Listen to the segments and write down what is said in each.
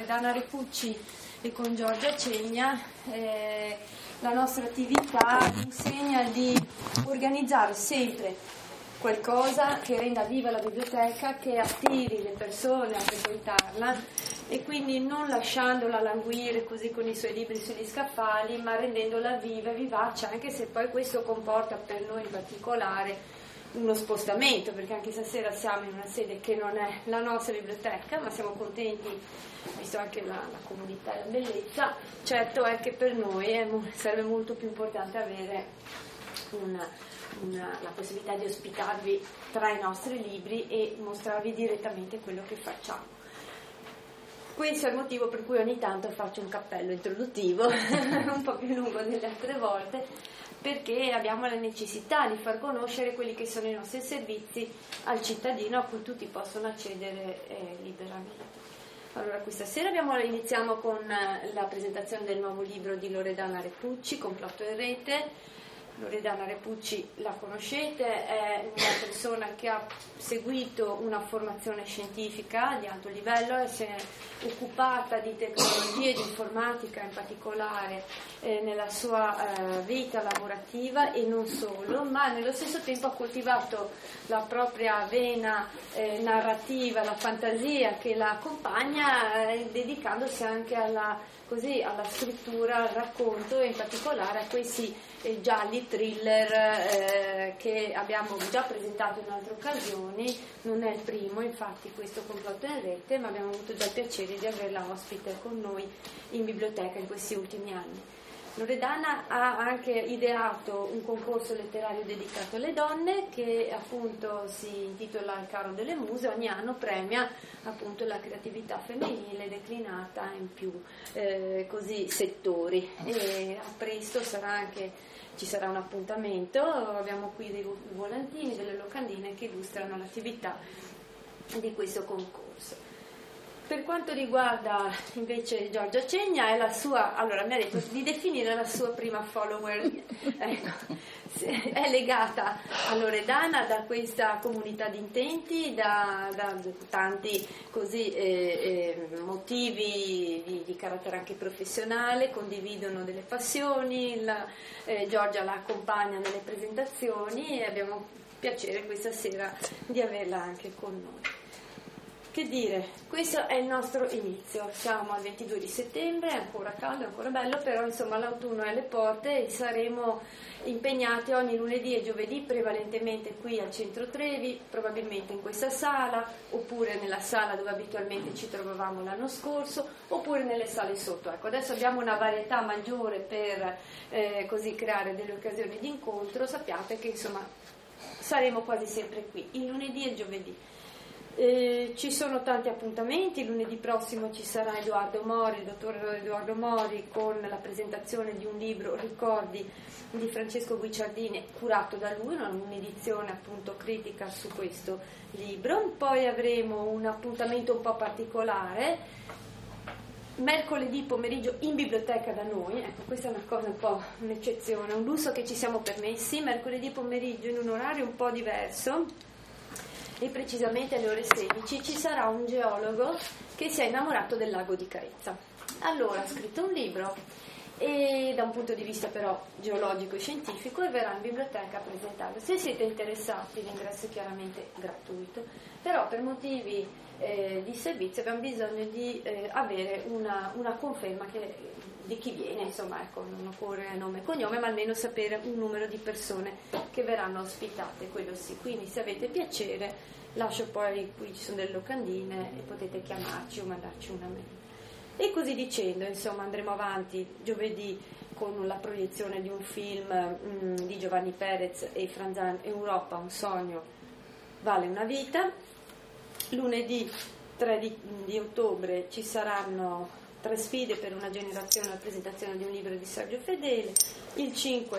Loredana Repucci e con Giorgia Cegna. La nostra attività insegna di organizzare sempre qualcosa che renda viva la biblioteca, che attiri le persone a frequentarla e quindi non lasciandola languire così con i suoi libri sugli scaffali, ma rendendola viva e vivace, anche se poi questo comporta per noi in particolare uno spostamento, perché anche stasera siamo in una sede che non è la nostra biblioteca, ma siamo contenti, visto anche la comunità e la bellezza. Certo è che per noi sarebbe molto più importante avere la possibilità di ospitarvi tra i nostri libri e mostrarvi direttamente quello che facciamo. Questo è il motivo per cui ogni tanto faccio un cappello introduttivo un po' più lungo delle altre volte, perché abbiamo la necessità di far conoscere quelli che sono i nostri servizi al cittadino, a cui tutti possono accedere liberamente. Allora, questa sera iniziamo con la presentazione del nuovo libro di Loredana Repucci, Complotto in rete. Loredana Repucci la conoscete, è una persona che ha seguito una formazione scientifica di alto livello e si è occupata di tecnologie, di informatica in particolare nella sua vita lavorativa e non solo, ma nello stesso tempo ha coltivato la propria vena narrativa, la fantasia che la accompagna, dedicandosi anche alla scrittura, al racconto e in particolare a questi gialli thriller che abbiamo già presentato in altre occasioni. Non è il primo, infatti, questo Complotto in rete, ma abbiamo avuto già il piacere di averla ospite con noi in biblioteca in questi ultimi anni. Loredana ha anche ideato un concorso letterario dedicato alle donne che appunto si intitola Il Carro delle Muse. Ogni anno premia appunto la creatività femminile declinata in più settori, e a presto ci sarà un appuntamento. Abbiamo qui dei volantini, delle locandine che illustrano l'attività di questo concorso. Per quanto riguarda invece Giorgia Cegna, è la sua, allora mi ha detto di definire la sua prima follower, ecco, è legata a Loredana da questa comunità di intenti, da tanti motivi di carattere anche professionale, condividono delle passioni, Giorgia la accompagna nelle presentazioni e abbiamo piacere questa sera di averla anche con noi. Che dire, questo è il nostro inizio, siamo al 22 di settembre, è ancora caldo, è ancora bello, però insomma l'autunno è alle porte e saremo impegnati ogni lunedì e giovedì prevalentemente qui al centro Trevi, probabilmente in questa sala, oppure nella sala dove abitualmente ci trovavamo l'anno scorso, oppure nelle sale sotto. Ecco, adesso abbiamo una varietà maggiore per creare delle occasioni di incontro. Sappiate che insomma saremo quasi sempre qui, il lunedì e il giovedì. Ci sono tanti appuntamenti. Lunedì prossimo ci sarà il dottor Edoardo Mori, con la presentazione di un libro, Ricordi, di Francesco Guicciardini, curato da lui, un'edizione appunto critica su questo libro. Poi avremo un appuntamento un po' particolare, mercoledì pomeriggio in biblioteca da noi. Ecco, questa è una cosa un po' un'eccezione, un lusso che ci siamo permessi. Mercoledì pomeriggio in un orario un po' diverso, e precisamente alle ore 16 ci sarà un geologo che si è innamorato del lago di Carezza. Allora ha scritto un libro e da un punto di vista però geologico e scientifico, e verrà in biblioteca a presentarlo. Se siete interessati, l'ingresso è chiaramente gratuito, però per motivi di servizio abbiamo bisogno di avere una conferma di chi viene, insomma, ecco, non occorre nome e cognome, ma almeno sapere un numero di persone che verranno ospitate, quello sì. Quindi se avete piacere, lascio poi, qui ci sono delle locandine e potete chiamarci o mandarci una mail. E così dicendo, insomma, andremo avanti giovedì con la proiezione di un film di Giovanni Perez e Franzan, Europa, un sogno vale una vita. Lunedì 3 di ottobre ci saranno 3 sfide per una generazione, la presentazione di un libro di Sergio Fedele. Il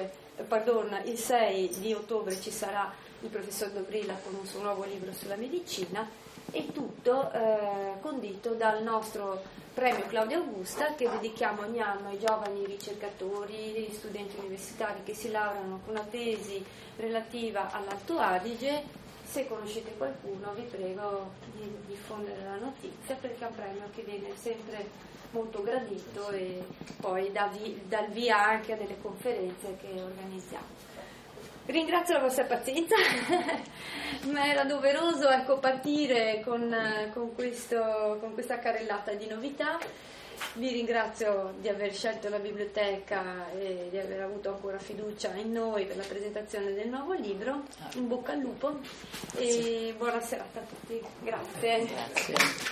6 di ottobre ci sarà il professor Dobrila con un suo nuovo libro sulla medicina, e tutto condito dal nostro premio Claudia Augusta, che dedichiamo ogni anno ai giovani ricercatori, studenti universitari che si laureano con una tesi relativa all'Alto Adige se conoscete qualcuno vi prego di diffondere la notizia, perché è un premio che viene sempre molto gradito e poi dà il via anche a delle conferenze che organizziamo. Ringrazio la vostra pazienza, ma era doveroso partire con questa carrellata di novità. Vi ringrazio di aver scelto la biblioteca e di aver avuto ancora fiducia in noi per la presentazione del nuovo libro. In bocca al lupo e buona serata a tutti. Grazie. Grazie.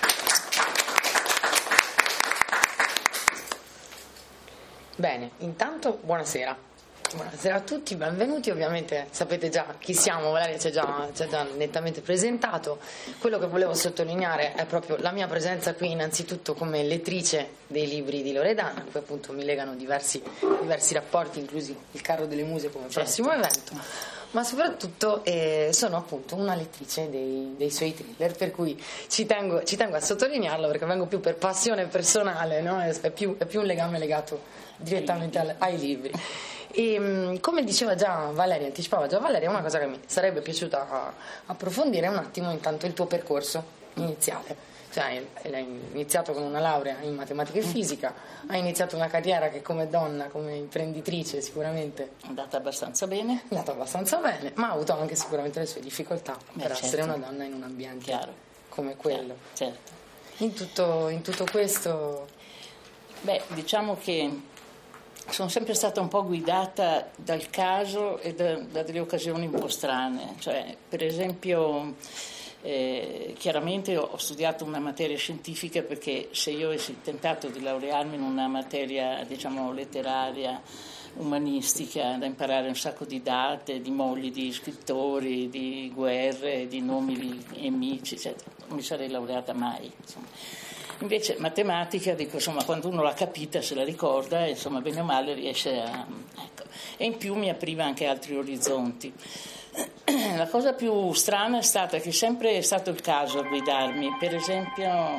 Bene, intanto buonasera. Buonasera a tutti, benvenuti. Ovviamente sapete già chi siamo, Valeria ci ha già nettamente presentato. Quello che volevo sottolineare è proprio la mia presenza qui innanzitutto come lettrice dei libri di Loredana, a cui appunto mi legano diversi rapporti, inclusi il Carro delle Muse come prossimo evento, ma soprattutto sono appunto una lettrice dei suoi thriller, per cui ci tengo a sottolinearlo, perché vengo più per passione personale, no? È più un legame legato direttamente ai libri. E come diceva già Valeria, anticipava già Valeria, una cosa che mi sarebbe piaciuta approfondire è un attimo intanto il tuo percorso iniziale. Cioè, hai iniziato con una laurea in matematica e fisica, hai iniziato una carriera che come donna, come imprenditrice sicuramente è andata abbastanza bene, ma ha avuto anche sicuramente le sue difficoltà per essere una donna in un ambiente come quello. Certo. In tutto questo... diciamo che sono sempre stata un po' guidata dal caso e da delle occasioni un po' strane. Cioè, per esempio, chiaramente ho studiato una materia scientifica, perché se io avessi tentato di laurearmi in una materia, diciamo, letteraria, umanistica, da imparare un sacco di date, di mogli di scrittori, di guerre, di nomi di nemici, eccetera, non mi sarei laureata mai, insomma. Invece matematica, dico, insomma, quando uno l'ha capita, se la ricorda, insomma, bene o male riesce a... Ecco. E in più mi apriva anche altri orizzonti. La cosa più strana è stata che sempre è stato il caso a guidarmi. Per esempio,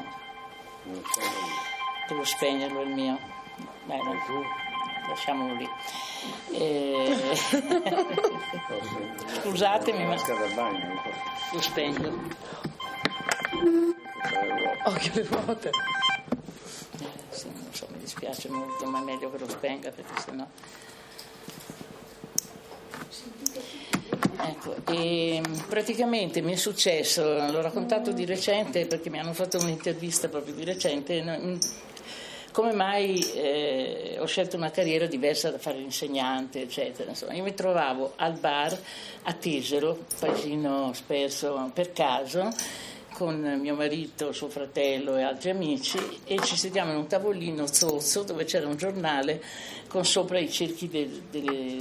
devo spegnerlo il mio, lasciamolo lì. Scusatemi, ma lo spengo. Occhio le ruote. Sì, non so, mi dispiace molto, ma è meglio che lo spenga, perché sennò... Ecco, e praticamente mi è successo, l'ho raccontato di recente perché mi hanno fatto un'intervista proprio di recente, come mai ho scelto una carriera diversa da fare l'insegnante, eccetera. Insomma, io mi trovavo al bar a Tesero, paesino sperso per caso, con mio marito, suo fratello e altri amici, e ci sediamo in un tavolino zozzo dove c'era un giornale con sopra i cerchi dei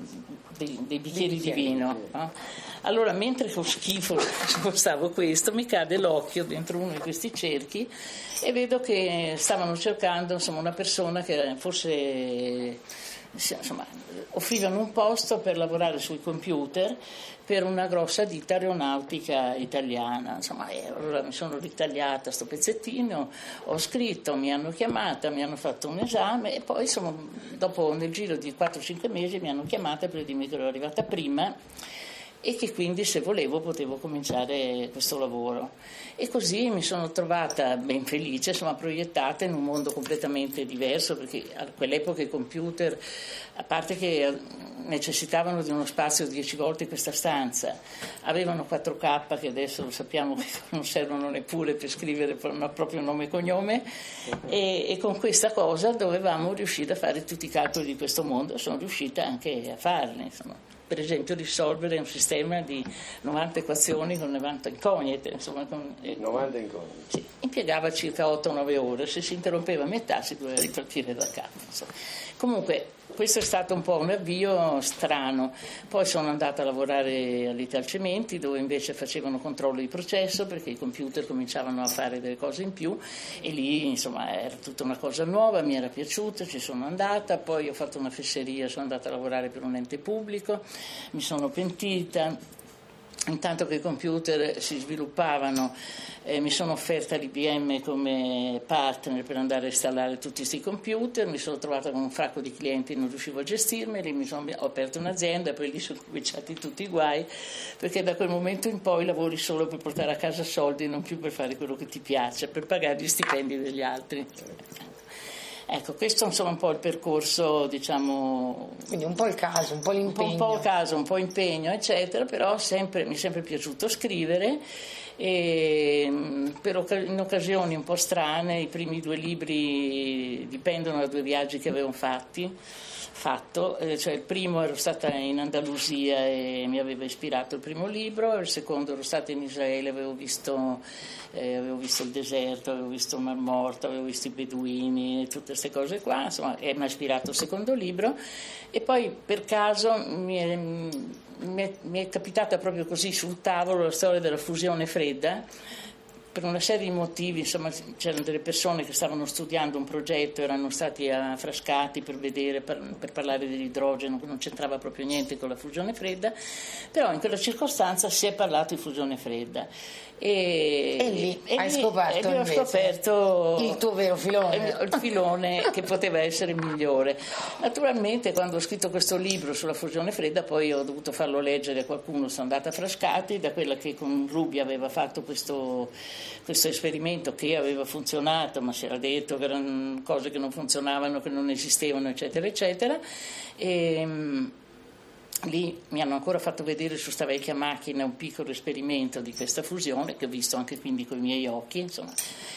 bicchieri di vino. No? Allora, mentre con schifo spostavo questo, mi cade l'occhio dentro uno di questi cerchi e vedo che stavano cercando, insomma, una persona che forse, insomma, offrivano un posto per lavorare sui computer per una grossa ditta aeronautica italiana. Insomma, allora mi sono ritagliata sto pezzettino, ho scritto, mi hanno chiamata, mi hanno fatto un esame e poi dopo, nel giro di 4-5 mesi, mi hanno chiamata per dirmi che ero arrivata prima e che quindi, se volevo, potevo cominciare questo lavoro. E così mi sono trovata ben felice, insomma, proiettata in un mondo completamente diverso, perché a quell'epoca i computer, a parte che necessitavano di uno spazio 10 volte questa stanza, avevano 4K, che adesso lo sappiamo che non servono neppure per scrivere il proprio nome e cognome, e con questa cosa dovevamo riuscire a fare tutti i calcoli di questo mondo. Sono riuscita anche a farli, insomma. Per esempio, risolvere un sistema di 90 equazioni con 90 incognite, insomma, 90 incognite. Sì, impiegava circa 8-9 ore, se si interrompeva a metà si doveva ripartire da capo, insomma. Comunque questo è stato un po' un avvio strano. Poi sono andata a lavorare all'Italcementi, dove invece facevano controllo di processo, perché i computer cominciavano a fare delle cose in più, e lì, insomma, era tutta una cosa nuova, mi era piaciuta, ci sono andata. Poi ho fatto una fesseria, sono andata a lavorare per un ente pubblico, mi sono pentita, intanto che i computer si sviluppavano, mi sono offerta l'IBM come partner per andare a installare tutti questi computer, mi sono trovata con un fracco di clienti, non riuscivo a gestirmeli, ho aperto un'azienda, poi lì sono cominciati tutti i guai, perché da quel momento in poi lavori solo per portare a casa soldi, non più per fare quello che ti piace, per pagare gli stipendi degli altri. Ecco, questo insomma un po' il percorso, diciamo. Quindi un po' il caso, un po' l'impegno. Un po' il caso, un po' impegno, eccetera, però mi è sempre piaciuto scrivere, e in occasioni un po' strane. I primi 2 libri dipendono da 2 viaggi che avevo fatto, cioè il primo ero stata in Andalusia e mi aveva ispirato il primo libro, il secondo ero stata in Israele, avevo visto il deserto, avevo visto il Mar Morto, avevo visto i beduini, tutte queste cose qua, insomma, e mi ha ispirato il secondo libro. E poi per caso mi è capitata proprio così sul tavolo la storia della fusione fredda. Per una serie di motivi, insomma, c'erano delle persone che stavano studiando un progetto, erano stati a Frascati per vedere, per parlare dell'idrogeno, che non c'entrava proprio niente con la fusione fredda, però in quella circostanza si è parlato di fusione fredda. E lì hai scoperto il tuo vero filone, il filone che poteva essere migliore. Naturalmente, quando ho scritto questo libro sulla fusione fredda, poi ho dovuto farlo leggere a qualcuno, sono andata a Frascati, da quella che con Rubbia aveva fatto questo esperimento che aveva funzionato, ma si era detto che erano cose che non funzionavano, che non esistevano, eccetera eccetera. Lì mi hanno ancora fatto vedere su sta vecchia macchina un piccolo esperimento di questa fusione che ho visto anche quindi con i miei occhi, insomma.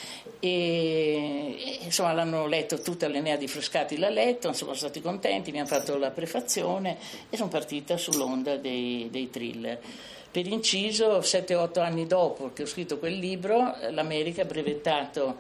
E insomma l'hanno letto tutta l'Enea di Frascati, l'ha letto, insomma sono stati contenti, mi hanno fatto la prefazione e sono partita sull'onda dei thriller. Per inciso, 7-8 anni dopo che ho scritto quel libro, l'America ha brevettato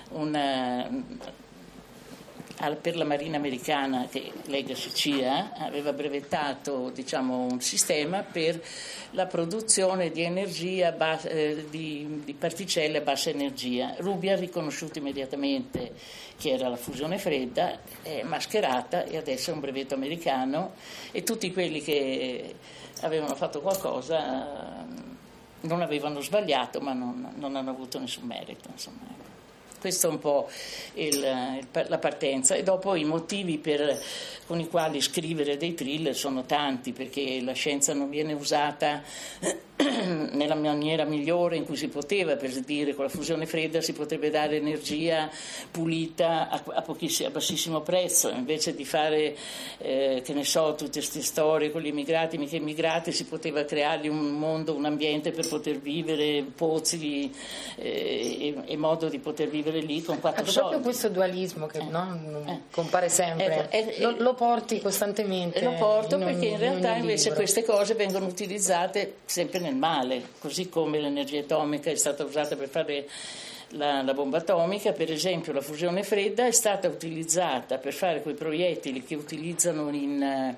per la Marina americana, che Legacy CIA, aveva brevettato, diciamo, un sistema per la produzione di energia di particelle a bassa energia. Rubbia ha riconosciuto immediatamente che era la fusione fredda, è mascherata e adesso è un brevetto americano, e tutti quelli che avevano fatto qualcosa non avevano sbagliato, ma non hanno avuto nessun merito, insomma. Questo è un po' la partenza, e dopo i motivi con i quali scrivere dei thriller sono tanti, perché la scienza non viene usata nella maniera migliore in cui si poteva. Per dire, con la fusione fredda si potrebbe dare energia pulita a bassissimo prezzo, invece di fare che ne so, tutte queste storie con gli immigrati, mica immigrati, si poteva creargli un mondo, un ambiente per poter vivere, pozzi e modo di poter vivere lì con 4 soldi. Proprio questo dualismo che compare sempre, lo porti costantemente. Lo porto perché in realtà invece queste cose vengono utilizzate sempre nel male, così come l'energia atomica è stata usata per fare la bomba atomica. Per esempio la fusione fredda è stata utilizzata per fare quei proiettili che utilizzano in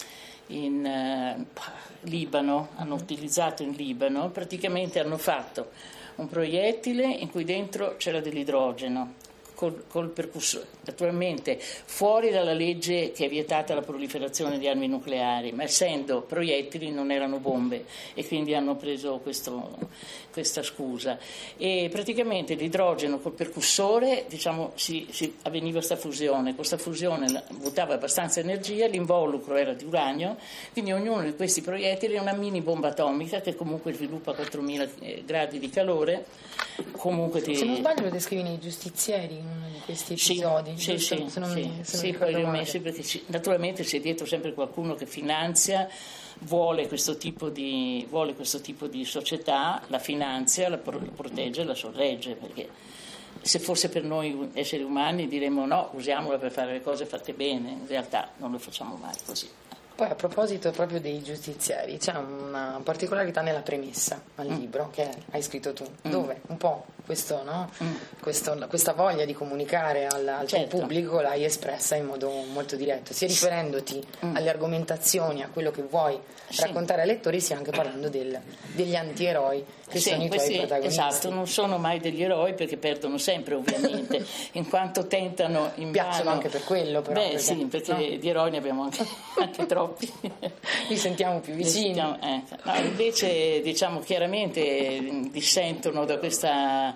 Libano, hanno utilizzato in Libano, praticamente hanno fatto un proiettile in cui dentro c'era dell'idrogeno col percussore, naturalmente fuori dalla legge che è vietata la proliferazione di armi nucleari, ma essendo proiettili non erano bombe, e quindi hanno preso questa scusa, e praticamente l'idrogeno col percussore, diciamo, avveniva questa fusione buttava abbastanza energia, l'involucro era di uranio, quindi ognuno di questi proiettili è una mini bomba atomica che comunque sviluppa 4000 gradi di calore. Comunque se non sbaglio lo descrivi nei Giustizieri, in uno di questi episodi. Sì, poi li ho messi perché naturalmente c'è dietro sempre qualcuno che finanzia, vuole questo tipo di società, la finanzia, la protegge, la sorregge, perché se fosse per noi esseri umani diremmo no, usiamola per fare le cose fatte bene, in realtà non lo facciamo mai così. Poi a proposito proprio dei Giustizieri, c'è una particolarità nella premessa al libro che hai scritto tu, dove un po' questa voglia di comunicare al tuo pubblico l'hai espressa in modo molto diretto, sia riferendoti alle argomentazioni, a quello che vuoi raccontare ai lettori, sia anche parlando degli antieroi che sono i tuoi protagonisti. Esatto, non sono mai degli eroi perché perdono sempre, ovviamente, in quanto tentano in piacciono vano. Anche per quello, però. Perché di eroi ne abbiamo anche troppi. Li sentiamo più vicini. Invece, diciamo, chiaramente dissentono da questa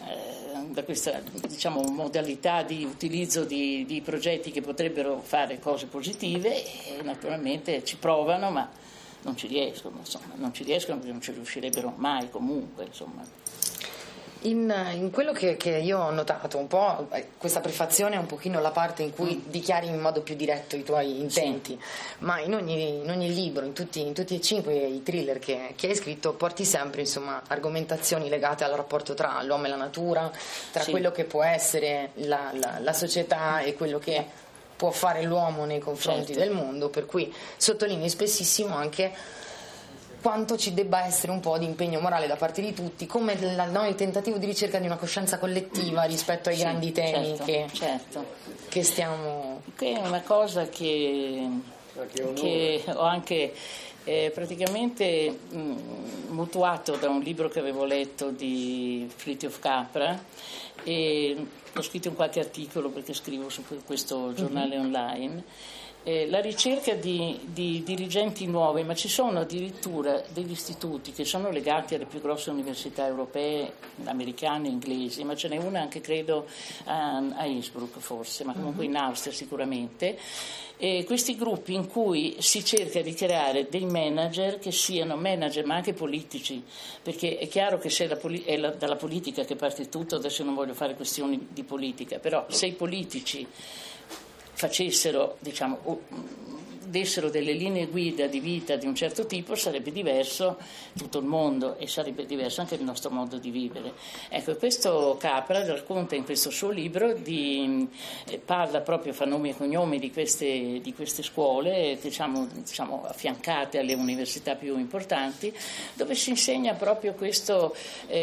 diciamo, modalità di utilizzo di progetti che potrebbero fare cose positive, e naturalmente ci provano, ma non ci riescono perché non ci riuscirebbero mai comunque, insomma. In quello che io ho notato un po', questa prefazione è un pochino la parte in cui dichiari in modo più diretto i tuoi intenti, ma in ogni libro, in tutti e 5 i thriller che hai scritto, porti sempre, insomma, argomentazioni legate al rapporto tra l'uomo e la natura, tra quello che può essere la società e quello che può fare l'uomo nei confronti del mondo, per cui sottolinei spessissimo anche quanto ci debba essere un po' di impegno morale da parte di tutti, come il tentativo di ricerca di una coscienza collettiva rispetto ai grandi temi che stiamo... Che è una cosa che ho anche praticamente mutuato da un libro che avevo letto di Fritjof Capra, e ho scritto in qualche articolo perché scrivo su questo giornale online. La ricerca di dirigenti nuovi, ma ci sono addirittura degli istituti che sono legati alle più grosse università europee, americane e inglesi, ma ce n'è una anche credo a Innsbruck forse, ma comunque in Austria sicuramente, e questi gruppi in cui si cerca di creare dei manager che siano manager ma anche politici, perché è chiaro che se è dalla politica che parte tutto, adesso non voglio fare questioni di politica, però se i politici facessero, diciamo, dessero delle linee guida di vita di un certo tipo, sarebbe diverso tutto il mondo e sarebbe diverso anche il nostro modo di vivere. Ecco, questo Capra racconta in questo suo libro parla proprio, fa nomi e cognomi di queste scuole, diciamo affiancate alle università più importanti, dove si insegna proprio questo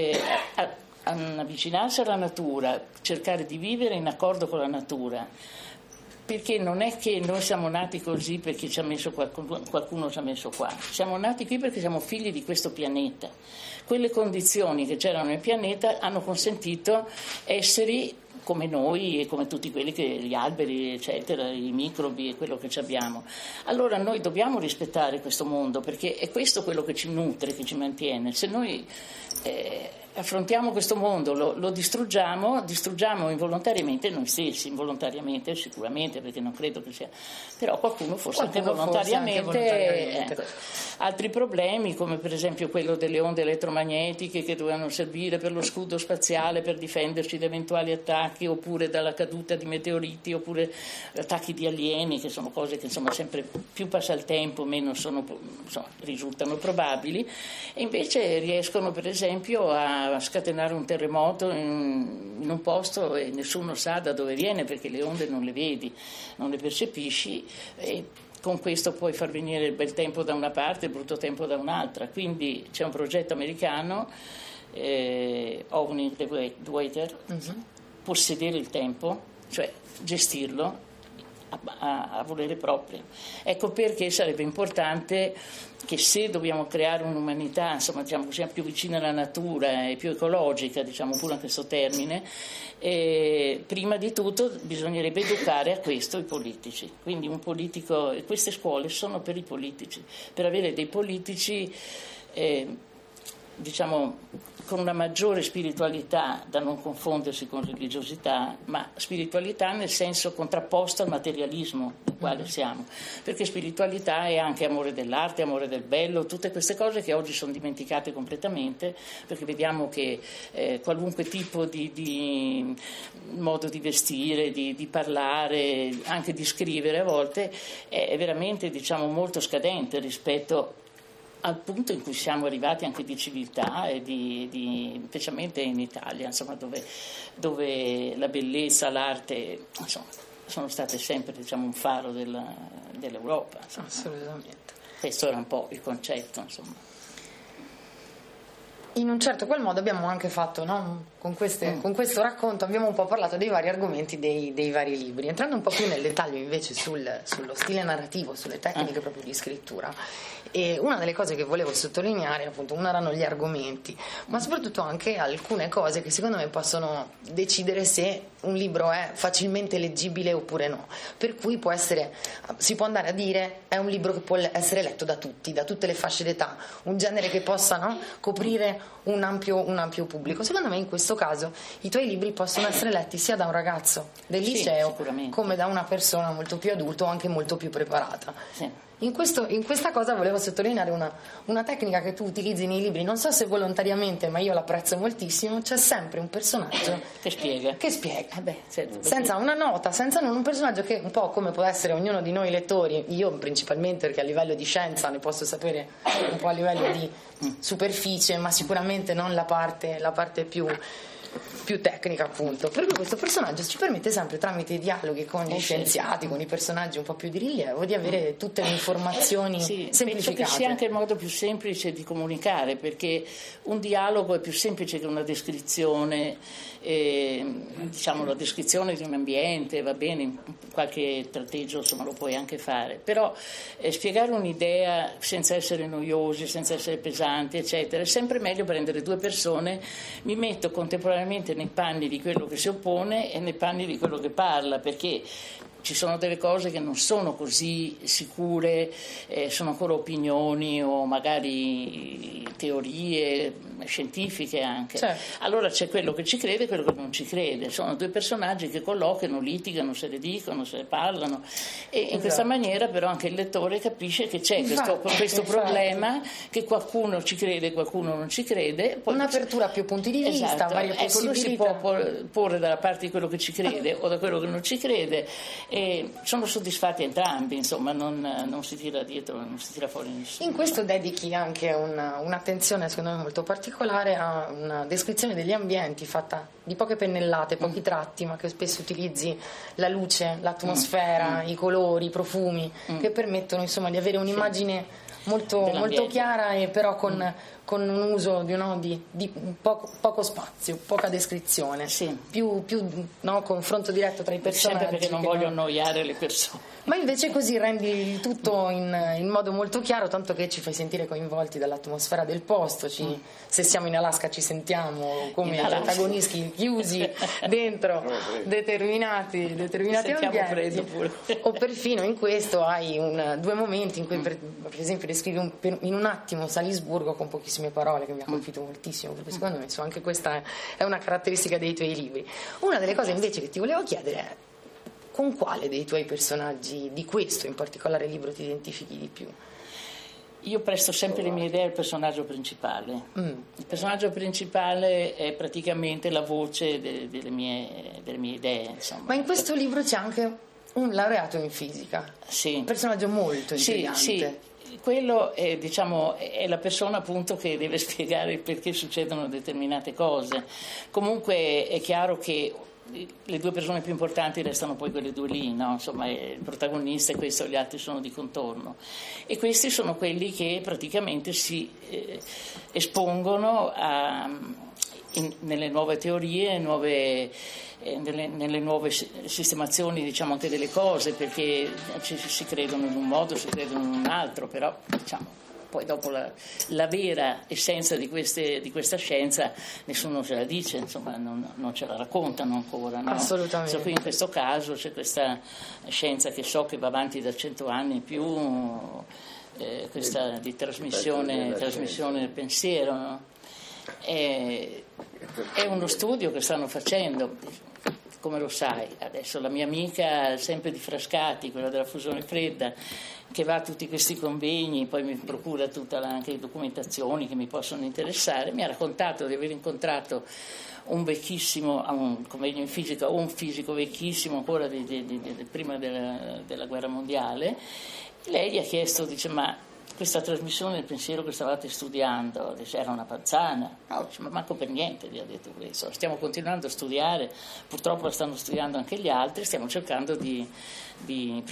avvicinarsi alla natura, cercare di vivere in accordo con la natura. Perché non è che noi siamo nati così perché ci ha messo qualcuno ci ha messo qua, siamo nati qui perché siamo figli di questo pianeta. Quelle condizioni che c'erano nel pianeta hanno consentito esseri come noi e come tutti quelli che gli alberi, eccetera, i microbi e quello che ci abbiamo. Allora noi dobbiamo rispettare questo mondo, perché è questo quello che ci nutre, che ci mantiene. Se noi affrontiamo questo mondo, lo distruggiamo involontariamente noi stessi, involontariamente sicuramente, perché non credo che sia, però qualcuno forse anche volontariamente. Altri problemi, come per esempio quello delle onde elettromagnetiche che dovevano servire per lo scudo spaziale, per difenderci da eventuali attacchi, oppure dalla caduta di meteoriti, oppure attacchi di alieni, che sono cose che insomma sempre più passa il tempo meno risultano probabili, e invece riescono per esempio a scatenare un terremoto in un posto e nessuno sa da dove viene, perché le onde non le vedi, non le percepisci, e con questo puoi far venire il bel tempo da una parte e il brutto tempo da un'altra. Quindi c'è un progetto americano, Owning the Weather, possedere il tempo, cioè gestirlo a volere proprio. Ecco perché sarebbe importante che, se dobbiamo creare un'umanità, insomma, diciamo, che sia più vicina alla natura e più ecologica, diciamo pure a questo termine, prima di tutto bisognerebbe educare a questo i politici. Quindi un politico, e queste scuole sono per i politici, per avere dei politici diciamo con una maggiore spiritualità, da non confondersi con religiosità, ma spiritualità nel senso contrapposto al materialismo nel quale siamo, perché spiritualità è anche amore dell'arte, amore del bello, tutte queste cose che oggi sono dimenticate completamente, perché vediamo che qualunque tipo di modo di vestire, di parlare, anche di scrivere a volte è veramente, diciamo, molto scadente rispetto al punto in cui siamo arrivati anche di civiltà e specialmente in Italia, insomma, dove la bellezza, l'arte, insomma, sono state sempre, diciamo, un faro dell'Europa. Insomma. Assolutamente. Questo era un po' il concetto, insomma. in un certo qual modo abbiamo anche fatto, no? Con questo racconto abbiamo un po' parlato dei vari argomenti dei vari libri, entrando un po' più nel dettaglio invece sullo stile narrativo, sulle tecniche proprio di scrittura. E una delle cose che volevo sottolineare, appunto, una erano gli argomenti, ma soprattutto anche alcune cose che secondo me possono decidere se un libro è facilmente leggibile oppure no, per cui si può andare a dire è un libro che può essere letto da tutti, da tutte le fasce d'età, un genere che possa, no, coprire un ampio pubblico. Secondo me in questo caso i tuoi libri possono essere letti sia da un ragazzo del liceo come da una persona molto più adulta o anche molto più preparata. Sì. In questa cosa volevo sottolineare una tecnica che tu utilizzi nei libri, non so se volontariamente, ma io l'apprezzo moltissimo. C'è sempre un personaggio che spiega. Certo, senza una nota, senza un personaggio che un po' come può essere ognuno di noi lettori, io principalmente perché a livello di scienza ne posso sapere un po' a livello di superficie, ma sicuramente non la parte più tecnica, appunto. Per cui questo personaggio ci permette sempre, tramite i dialoghi con gli scienziati, con i personaggi un po' più di rilievo, di avere tutte le informazioni semplificate. Penso che sia anche il modo più semplice di comunicare, perché un dialogo è più semplice che una descrizione, diciamo la descrizione di un ambiente, va bene, in qualche tratteggio insomma lo puoi anche fare, però spiegare un'idea senza essere noiosi, senza essere pesanti, eccetera, è sempre meglio prendere due persone, mi metto contemporaneamente nei panni di quello che si oppone e nei panni di quello che parla, perché ci sono delle cose che non sono così sicure, sono ancora opinioni o magari teorie scientifiche anche. Certo. Allora c'è quello che ci crede e quello che non ci crede. Sono due personaggi che colloquiano, litigano, se le dicono, se le parlano, e in questa maniera però anche il lettore capisce che c'è questo problema, che qualcuno ci crede e qualcuno non ci crede. Poi un'apertura più punti di vista, varie possibilità. Lui si può porre dalla parte di quello che ci crede o da quello che non ci crede, e sono soddisfatti entrambi, insomma, non si tira dietro, non si tira fuori nessuno. In questo dedichi anche un'attenzione secondo me molto particolare a una descrizione degli ambienti fatta di poche pennellate, pochi tratti, ma che spesso utilizzi la luce, l'atmosfera, i colori, i profumi, che permettono insomma di avere un'immagine molto chiara, e però con un uso di poco spazio, poca descrizione, più confronto diretto tra i personaggi. Sempre perché non voglio annoiare le persone. Ma invece così rendi il tutto in modo molto chiaro, tanto che ci fai sentire coinvolti dall'atmosfera del posto. Se siamo in Alaska ci sentiamo come protagonisti chiusi dentro determinati ambienti. O perfino in questo hai due momenti in cui per esempio descrivi in un attimo Salisburgo con pochissime parole, che mi ha colpito moltissimo, perché secondo me anche questa è una caratteristica dei tuoi libri. Una delle cose invece che ti volevo chiedere è: con quale dei tuoi personaggi di questo in particolare libro ti identifichi di più? Io presto sempre le mie idee al personaggio principale. Il personaggio principale è praticamente la voce delle mie idee, insomma. Ma in questo libro c'è anche un laureato in fisica, un personaggio molto intrigante. Sì. Quello è la persona appunto che deve spiegare perché succedono determinate cose. Comunque è chiaro che le due persone più importanti restano poi quelle due lì, no? Insomma, il protagonista è questo, gli altri sono di contorno, e questi sono quelli che praticamente si espongono nelle nuove teorie, nelle nuove sistemazioni, diciamo, anche delle cose, perché si credono in un modo, si credono in un altro, però diciamo poi dopo la vera essenza di questa scienza nessuno ce la dice, insomma, non ce la raccontano ancora, no? Assolutamente. Qui in questo caso c'è questa scienza che so che va avanti da 100 anni in più, questa di trasmissione del pensiero, no? È uno studio che stanno facendo, come lo sai adesso, la mia amica sempre di Frascati, quella della fusione fredda, che va a tutti questi convegni, poi mi procura anche le documentazioni che mi possono interessare, mi ha raccontato di aver incontrato un vecchissimo, a un convegno in fisica, un fisico vecchissimo ancora prima della guerra mondiale. Lei gli ha chiesto, dice: ma questa trasmissione del pensiero che stavate studiando, era una panzana? No, dice, ma manco per niente gli ha detto questo, stiamo continuando a studiare, purtroppo la stanno studiando anche gli altri, stiamo cercando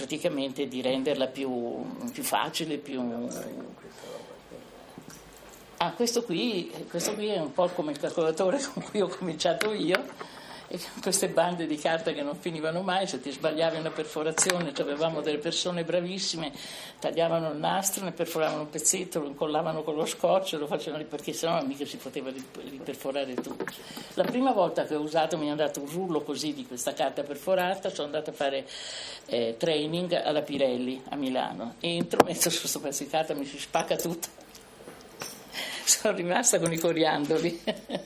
praticamente di renderla più facile, Questo qui è un po' come il calcolatore con cui ho cominciato io, e queste bande di carta che non finivano mai. Se ti sbagliavi una perforazione, avevamo delle persone bravissime, tagliavano il nastro, ne perforavano un pezzetto, lo incollavano con lo scotch e lo facevano, perché sennò mica si poteva riperforare tutto. La prima volta che ho usato, mi hanno dato un rullo così di questa carta perforata, sono andata a fare training alla Pirelli a Milano, entro, metto su questo pezzo di carta, mi si spacca tutto, sono rimasta con i coriandoli.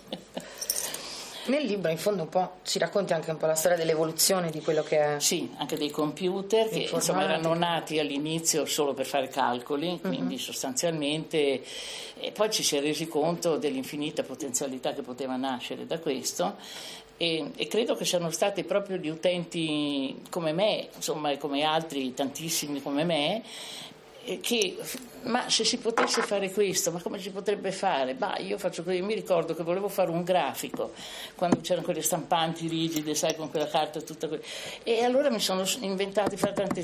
Nel libro in fondo un po' ci racconti anche un po' la storia dell'evoluzione di quello che è. Sì, anche dei computer che insomma erano nati all'inizio solo per fare calcoli, quindi sostanzialmente, e poi ci si è resi conto dell'infinita potenzialità che poteva nascere da questo, e credo che siano stati proprio gli utenti come me, insomma, e come altri tantissimi come me, che ma se si potesse fare questo, ma come si potrebbe fare? Io faccio così. Mi ricordo che volevo fare un grafico quando c'erano quelle stampanti rigide, sai, con quella carta tutta e allora mi sono inventato di fare tante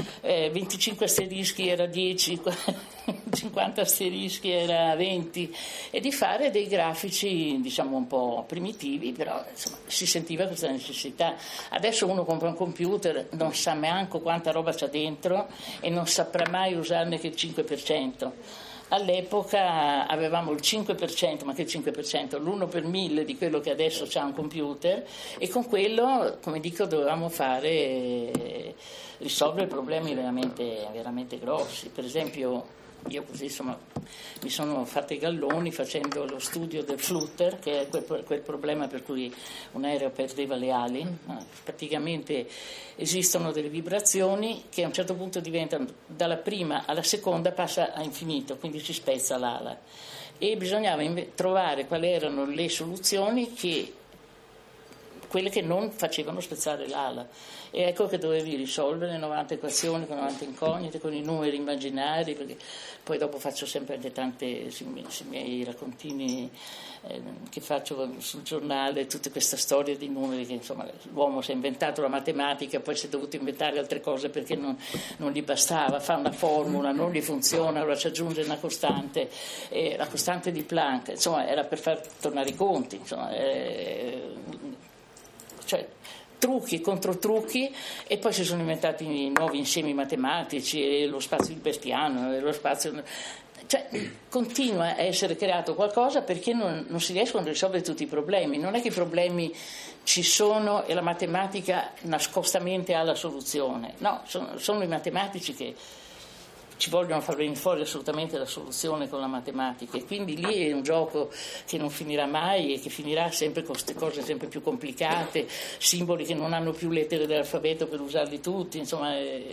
25 asterischi era 10, 50 asterischi era 20, e di fare dei grafici diciamo un po' primitivi, però insomma si sentiva questa necessità. Adesso uno compra un computer, non sa neanche quanta roba c'ha dentro e non saprà mai usarne che il 5%. All'epoca avevamo il 5%, ma che 5%? L'1 per 1000 di quello che adesso c'ha un computer, e con quello, come dico, dovevamo risolvere problemi veramente, veramente grossi. Per esempio, io così insomma mi sono fatta i galloni facendo lo studio del flutter, che è quel problema per cui un aereo perdeva le ali. Praticamente esistono delle vibrazioni che a un certo punto diventano, dalla prima alla seconda passa a infinito, quindi si spezza l'ala, e bisognava trovare quali erano le soluzioni quelle che non facevano spezzare l'ala, e ecco che dovevi risolvere 90 equazioni con 90 incognite, con i numeri immaginari, perché poi dopo faccio sempre anche tante, sui miei raccontini che faccio sul giornale, tutta questa storia di numeri, che insomma l'uomo si è inventato la matematica, poi si è dovuto inventare altre cose perché non gli bastava, fa una formula, non gli funziona, allora ci aggiunge una costante, la costante di Planck, insomma era per far tornare i conti, insomma, cioè trucchi contro trucchi, e poi si sono inventati nuovi insiemi matematici, e lo spazio hilbertiano, e lo spazio, cioè continua a essere creato qualcosa perché non si riescono a risolvere tutti i problemi. Non è che i problemi ci sono e la matematica nascostamente ha la soluzione, no, sono i matematici che ci vogliono far venire fuori assolutamente la soluzione con la matematica, e quindi lì è un gioco che non finirà mai e che finirà sempre con queste cose sempre più complicate, simboli che non hanno più lettere dell'alfabeto per usarli tutti, insomma.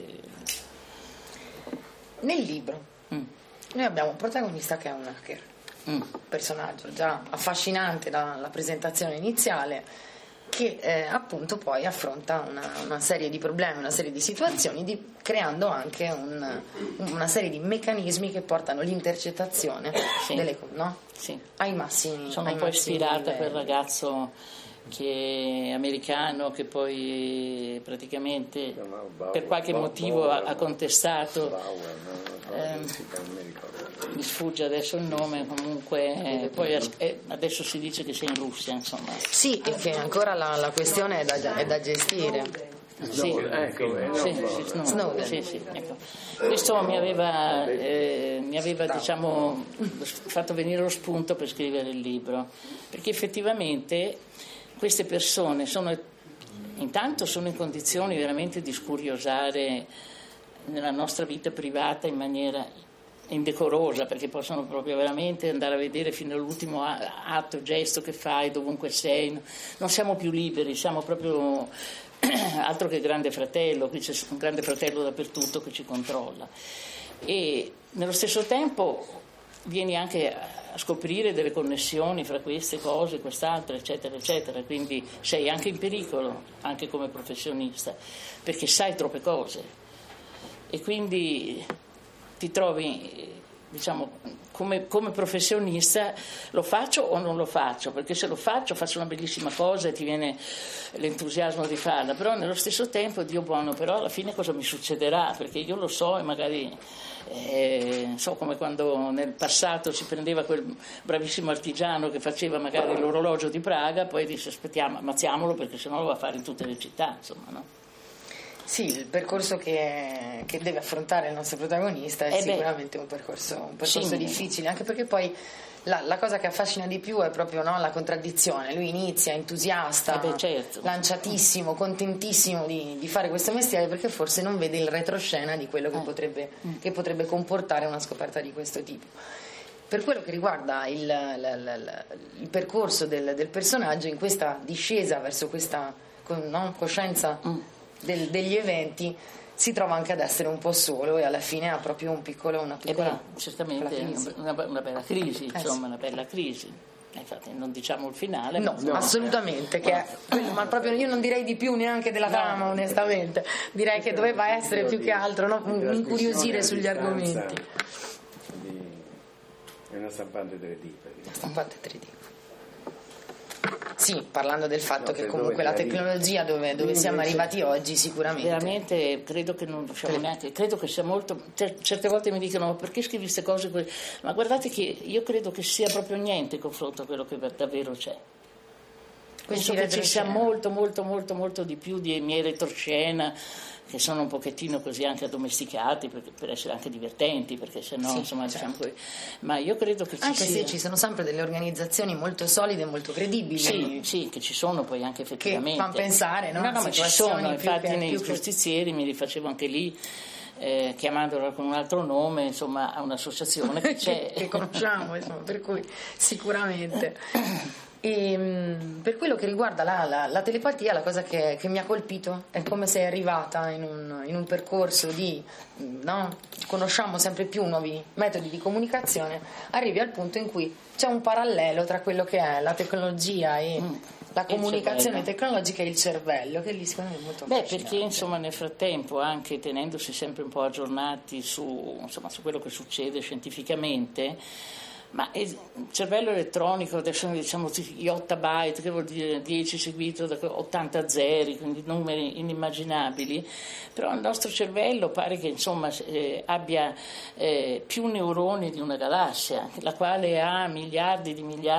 Nel libro noi abbiamo un protagonista che è un hacker, un personaggio già affascinante dalla presentazione iniziale, che appunto poi affronta una serie di problemi, una serie di situazioni, creando anche una serie di meccanismi che portano l'intercettazione delle cose, no? Sì. Ai massimi. Sono un po' ispirata a quel ragazzo che è americano, che poi praticamente per qualche motivo ha contestato, mi sfugge adesso il nome, comunque poi adesso si dice che sia in Russia, insomma. Sì, e che ancora la questione è da gestire. Snowden. Sì, ecco. Questo mi aveva diciamo fatto venire lo spunto per scrivere il libro, perché effettivamente queste persone intanto sono in condizioni veramente di scuriosare nella nostra vita privata in maniera indecorosa, perché possono proprio veramente andare a vedere fino all'ultimo atto, gesto che fai, dovunque sei. Non siamo più liberi, siamo proprio altro che grande fratello, qui c'è un grande fratello dappertutto che ci controlla, e nello stesso tempo vieni anche a scoprire delle connessioni fra queste cose, quest'altra, eccetera, eccetera, quindi sei anche in pericolo, anche come professionista, perché sai troppe cose, e quindi ti trovi diciamo, come professionista lo faccio o non lo faccio, perché se lo faccio una bellissima cosa e ti viene l'entusiasmo di farla, però nello stesso tempo, Dio buono, però alla fine cosa mi succederà, perché io lo so e magari so, come quando nel passato si prendeva quel bravissimo artigiano che faceva magari l'orologio di Praga, poi disse aspettiamo, ammazziamolo perché sennò lo va a fare in tutte le città, insomma, no? Sì, il percorso che deve affrontare il nostro protagonista è sicuramente un percorso difficile, anche perché poi la cosa che affascina di più è proprio, no, la contraddizione. Lui inizia entusiasta, certo, lanciatissimo, contentissimo di fare questo mestiere, perché forse non vede il retroscena di quello che potrebbe comportare una scoperta di questo tipo. Per quello che riguarda il percorso del personaggio, in questa discesa verso questa coscienza degli eventi, si trova anche ad essere un po' solo e alla fine ha proprio una piccola certamente crisi. Una bella crisi, insomma, una bella crisi. Infatti non diciamo il finale, no, assolutamente, ma proprio io non direi di più neanche della trama, onestamente direi che doveva essere più che altro, no, incuriosire sugli argomenti. È una stampante 3D. Una stampante 3D. Sì, parlando del fatto che comunque la tecnologia dove siamo arrivati oggi, sicuramente. Veramente credo che non riusciamo neanche, credo che sia molto. Certe volte mi dicono ma perché scrivi queste cose? Ma guardate che io credo che sia proprio niente in confronto a quello che davvero c'è. Penso che ci sia molto di più di miei retroscena, che sono un pochettino così anche addomesticati per essere anche divertenti, perché sennò sì, insomma certo. diciamo così. Ma io credo che anche se ci sono sempre delle organizzazioni molto solide e molto credibili, sì, che ci sono poi anche effettivamente, che fanno pensare, no, ma ci sono, infatti nei giustizieri mi rifacevo anche lì, chiamandola con un altro nome, insomma, a un'associazione che c'è che conosciamo, insomma, per cui sicuramente. E per quello che riguarda la telepatia, la cosa che mi ha colpito è come sei arrivata in un percorso di, no, conosciamo sempre più nuovi metodi di comunicazione, arrivi al punto in cui c'è un parallelo tra quello che è la tecnologia e la comunicazione tecnologica e il cervello, che lì secondo me è molto affascinante. Perché insomma nel frattempo, anche tenendosi sempre un po' aggiornati su quello che succede scientificamente, ma il cervello elettronico, adesso diciamo gli 8 byte, che vuol dire 10 seguito da 80 zeri, quindi numeri inimmaginabili, però il nostro cervello pare che insomma abbia più neuroni di una galassia, la quale ha miliardi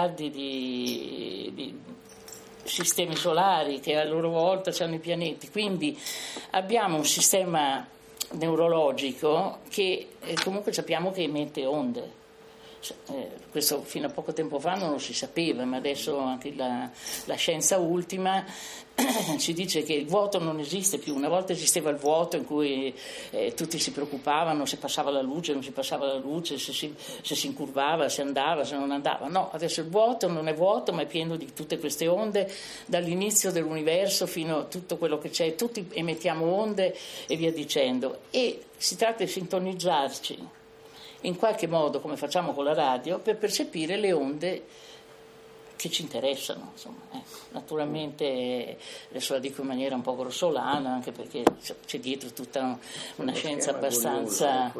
di sistemi solari che a loro volta hanno i pianeti, quindi abbiamo un sistema neurologico che comunque sappiamo che emette onde. Questo fino a poco tempo fa non lo si sapeva, ma adesso anche la scienza ultima ci dice che il vuoto non esiste più. Una volta esisteva il vuoto in cui tutti si preoccupavano se passava la luce, non si passava la luce, se si incurvava, se andava, se non andava. No, adesso il vuoto non è vuoto, ma è pieno di tutte queste onde, dall'inizio dell'universo fino a tutto quello che c'è, tutti emettiamo onde e via dicendo, e si tratta di sintonizzarci in qualche modo, come facciamo con la radio, per percepire le onde che ci interessano, insomma. Naturalmente adesso la dico in maniera un po' grossolana, anche perché c'è dietro tutta una scienza abbastanza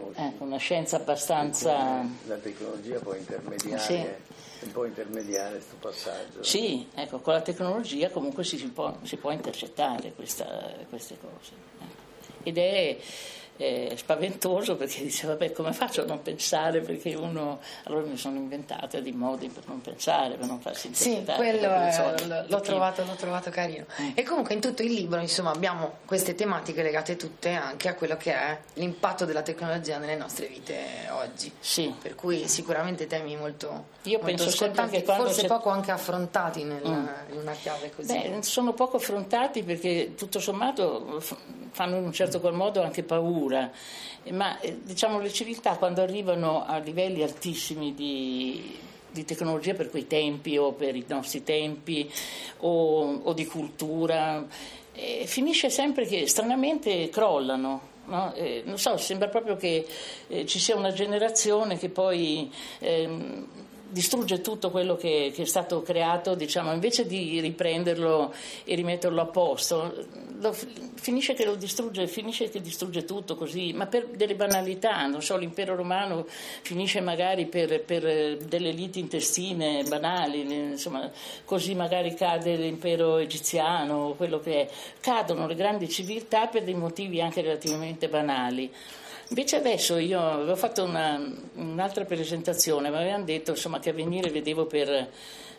la tecnologia può intermediare, sì. può intermediare questo passaggio. Sì, ecco, con la tecnologia comunque si può intercettare queste cose, ed è spaventoso, perché dice vabbè, come faccio a non pensare, perché allora mi sono inventata di modi per non pensare, per non farsi intercettare. Sì, quello l'ho trovato carino. E comunque in tutto il libro insomma abbiamo queste tematiche legate tutte anche a quello che è l'impatto della tecnologia nelle nostre vite oggi, sì. Per cui sicuramente temi molto penso scontanti, forse poco anche affrontati in una chiave così. Sono poco affrontati perché tutto sommato fanno in un certo qual modo anche paura, ma diciamo le civiltà quando arrivano a livelli altissimi di tecnologia per quei tempi o per i nostri tempi o di cultura, finisce sempre che stranamente crollano. No? Non so, sembra proprio che ci sia una generazione che poi distrugge tutto quello che è stato creato, diciamo, invece di riprenderlo e rimetterlo a posto, finisce che distrugge tutto così, ma per delle banalità, non so, l'impero romano finisce magari per delle liti intestine banali, insomma, così magari cade l'impero egiziano, quello che è, cadono le grandi civiltà per dei motivi anche relativamente banali. Invece adesso io avevo fatto un'altra presentazione, mi avevano detto, insomma, che Avvenire vedevo per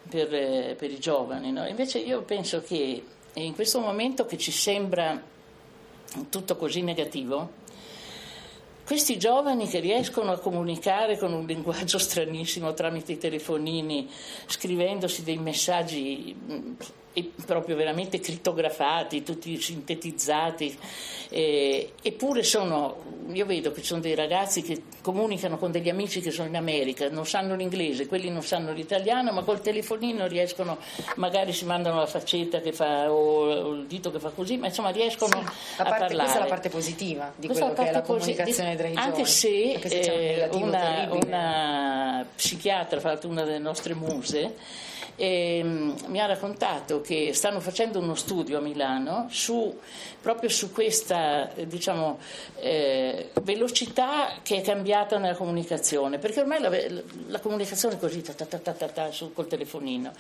i giovani, no? Invece io penso che in questo momento che ci sembra tutto così negativo, questi giovani che riescono a comunicare con un linguaggio stranissimo tramite i telefonini, scrivendosi dei messaggi proprio veramente crittografati, tutti sintetizzati, eppure io vedo che ci sono dei ragazzi che comunicano con degli amici che sono in America, non sanno l'inglese, quelli non sanno l'italiano, ma col telefonino riescono, magari si mandano la faccetta che fa o il dito che fa così, ma insomma riescono a parlare. Questa è la parte positiva di quello che è la comunicazione tra i giovani. Anche se una psichiatra, fra l'altro una delle nostre muse, mi ha raccontato che stanno facendo uno studio a Milano proprio su questa, diciamo, velocità che è cambiata nella comunicazione, perché ormai la comunicazione è così col telefonino.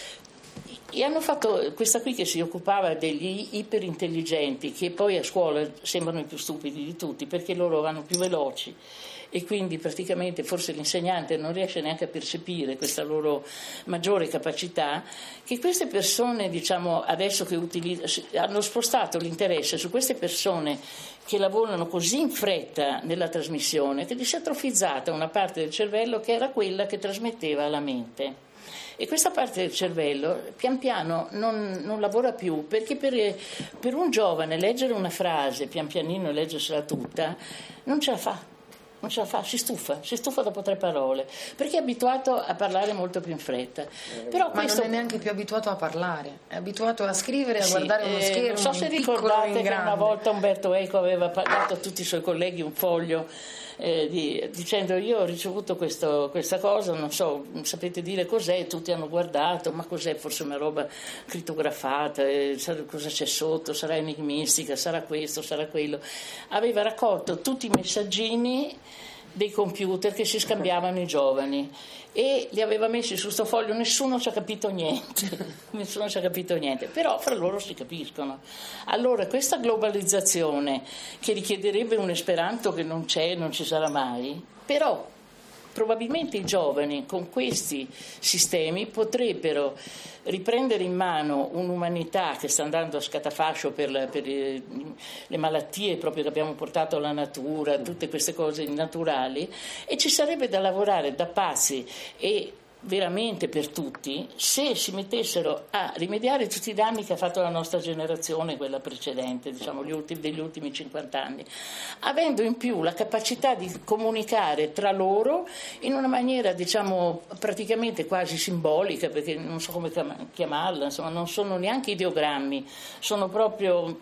E hanno fatto questa qui che si occupava degli iperintelligenti, che poi a scuola sembrano i più stupidi di tutti perché loro vanno più veloci e quindi praticamente forse l'insegnante non riesce neanche a percepire questa loro maggiore capacità, che queste persone, diciamo, adesso che hanno spostato l'interesse su queste persone che lavorano così in fretta nella trasmissione che si è atrofizzata una parte del cervello che era quella che trasmetteva alla mente. E questa parte del cervello pian piano non lavora più, perché per un giovane leggere una frase pian pianino e leggersela tutta non ce la fa, si stufa dopo 3 parole, perché è abituato a parlare molto più in fretta. Però ma non è neanche più abituato a parlare, è abituato a scrivere, a guardare uno schermo. Non so se ricordate che una volta Umberto Eco aveva dato a tutti i suoi colleghi un foglio dicendo: io ho ricevuto questa cosa, non so, sapete dire cos'è? Tutti hanno guardato, ma cos'è? Forse una roba crittografata, cosa c'è sotto? Sarà enigmistica, sarà questo, sarà quello. Aveva raccolto tutti i messaggini dei computer che si scambiavano i giovani e li aveva messi su sto foglio, nessuno ci ha capito niente, però fra loro si capiscono. Allora questa globalizzazione che richiederebbe un esperanto che non c'è, non ci sarà mai, però probabilmente i giovani con questi sistemi potrebbero riprendere in mano un'umanità che sta andando a scatafascio per le malattie proprio che abbiamo portato alla natura, tutte queste cose naturali, e ci sarebbe da lavorare da pazzi e veramente per tutti se si mettessero a rimediare tutti i danni che ha fatto la nostra generazione, quella precedente, diciamo degli ultimi 50 anni, avendo in più la capacità di comunicare tra loro in una maniera, diciamo, praticamente quasi simbolica, perché non so come chiamarla, insomma, non sono neanche ideogrammi, sono proprio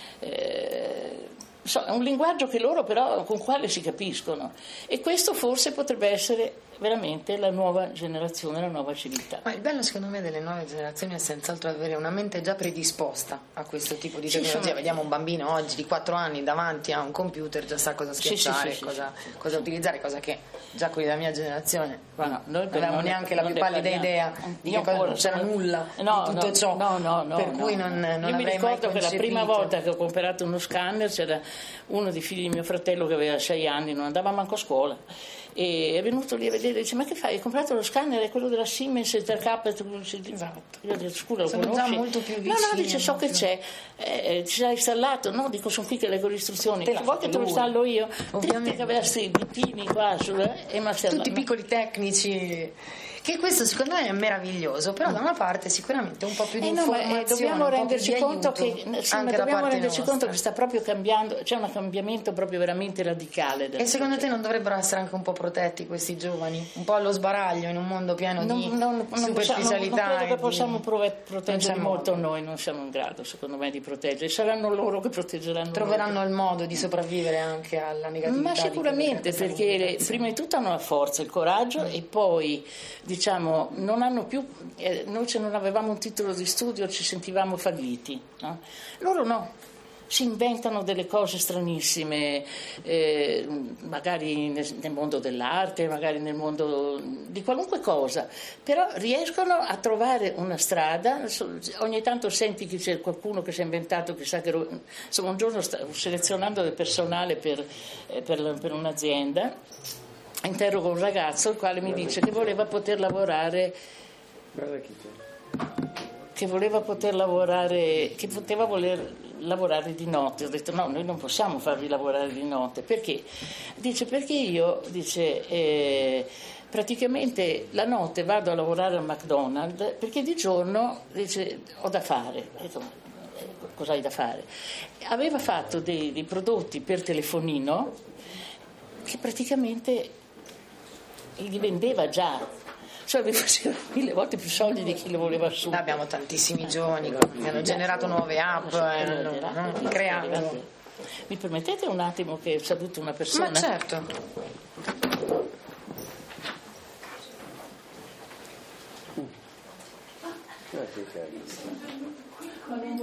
un linguaggio che loro però con quale si capiscono, e questo forse potrebbe essere veramente la nuova generazione, la nuova civiltà. Ma il bello secondo me delle nuove generazioni è senz'altro avere una mente già predisposta a questo tipo di tecnologia. Vediamo un bambino oggi di 4 anni davanti a un computer, già sa cosa schiacciare, cosa utilizzare, cosa che già quelli della mia generazione non avevamo neanche la più pallida idea di che cosa, non c'era nulla di tutto ciò, per cui non io mi ricordo che la prima volta che ho comprato uno scanner c'era uno dei figli di mio fratello che aveva 6 anni, non andava manco a scuola, e è venuto lì a vedere, dice: ma che fai? Hai comprato lo scanner, è quello della Siemens Intercap? Esatto. Io dico: scusa, lo sono conosci? Già molto più vicini, no, dice: so che c'è, ci l'hai installato? No, dico: sono qui che leggo le istruzioni. Vuoi che te lo installo io? Ovviamente che avessi i bitini qua tutti piccoli tecnici, che questo secondo me è meraviglioso, però da una parte sicuramente un po' più di informazione, dobbiamo renderci conto che che sta proprio cambiando, c'è un cambiamento proprio veramente radicale. E secondo te non dovrebbero essere anche un po' protetti questi giovani, un po' allo sbaraglio in un mondo pieno di superficialità? Non credo che possiamo proteggere molto, noi non siamo in grado secondo me di proteggere, saranno loro che proteggeranno, troveranno il modo di sopravvivere anche alla negatività, ma sicuramente, perché prima di tutto hanno la forza, il coraggio, e poi diciamo, non hanno più, noi se non avevamo un titolo di studio ci sentivamo falliti, no? Loro no. Si inventano delle cose stranissime, magari nel mondo dell'arte, magari nel mondo di qualunque cosa, però riescono a trovare una strada. Ogni tanto senti che c'è qualcuno che si è inventato, chissà che insomma, un giorno stavo selezionando del personale per un'azienda, interrogo un ragazzo il quale mi dice che voleva poter lavorare, che poteva voler lavorare di notte. Ho detto no, noi non possiamo farvi lavorare di notte. Perché? Dice perché io praticamente la notte vado a lavorare al McDonald's perché di giorno dice, ho da fare. Ho detto, cosa hai da fare? Aveva fatto dei prodotti per telefonino che praticamente li vendeva già. Cioè vi faceva 1000 volte più soldi di chi lo voleva assumere. Abbiamo tantissimi giovani che hanno generato nuove app, hanno creato. Mi permettete un attimo che saluto una persona? Ma certo. Ma non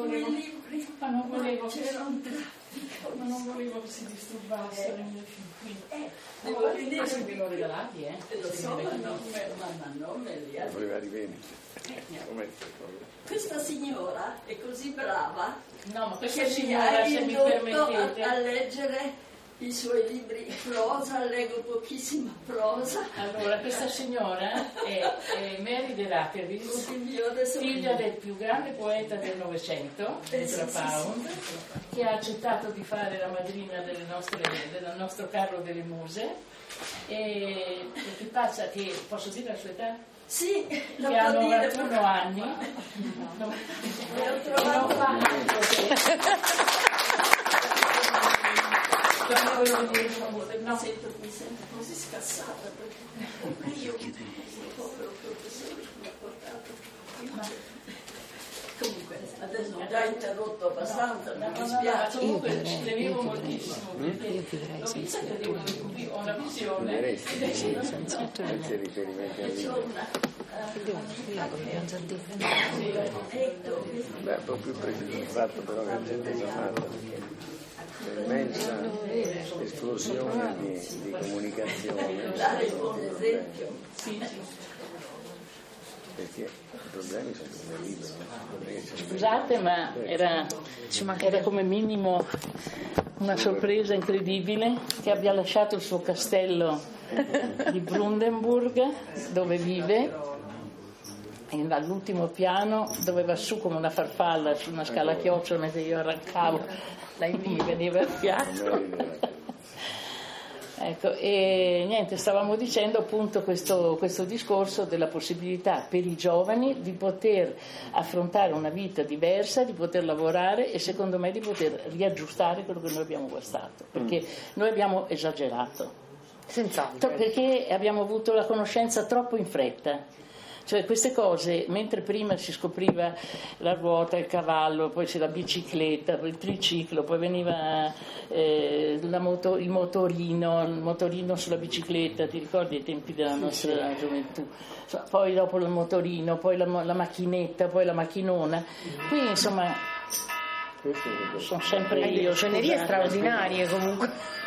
volevo che si disturbassero i miei figli. Devo vedere se ve l'ho regalati, Lo so, ma non me li ha. Voleva rivendere. Questa signora è così brava, no, ma questa che signora, mi se ha mi indotto permettete, a leggere i suoi libri in prosa, leggo pochissima prosa. Allora, questa signora è Mary de Rackervis, figlia del più grande poeta del Novecento, Ezra Pound, che ha accettato di fare la madrina del nostro carro delle muse, e che passa che, posso dire la sua età? Sì, Che ha 91 anni, non fa No, mi sento così scassata perché io il povero professore mi ha portato. Comunque adesso ho già interrotto abbastanza, mi dispiace. Comunque ci tenevo moltissimo perché l'ho vista che ho una visione Senza riferimenti Beh, un po' più preciso il fatto però che la gente si amata. Immensa esplosione di comunicazione. Dare il buon esempio. Perché i problemi sono come liberi. Scusate, ma era come minimo una sorpresa incredibile che abbia lasciato il suo castello di Brandenburg, dove vive, e all'ultimo piano, dove va su come una farfalla su una scala a chiocciola mentre io arrancavo, lei mi veniva al fiato. Ecco, e niente, stavamo dicendo appunto questo discorso della possibilità per i giovani di poter affrontare una vita diversa, di poter lavorare e secondo me di poter riaggiustare quello che noi abbiamo guastato, perché noi abbiamo esagerato, Senz'altro. perché abbiamo avuto la conoscenza troppo in fretta. Cioè queste cose, mentre prima si scopriva la ruota, il cavallo, poi c'è la bicicletta, poi il triciclo, poi veniva il motorino sulla bicicletta, ti ricordi ai tempi della nostra gioventù? Poi dopo il motorino, poi la macchinetta, poi la macchinona. Qui insomma sono sempre io. Scenerie straordinarie comunque.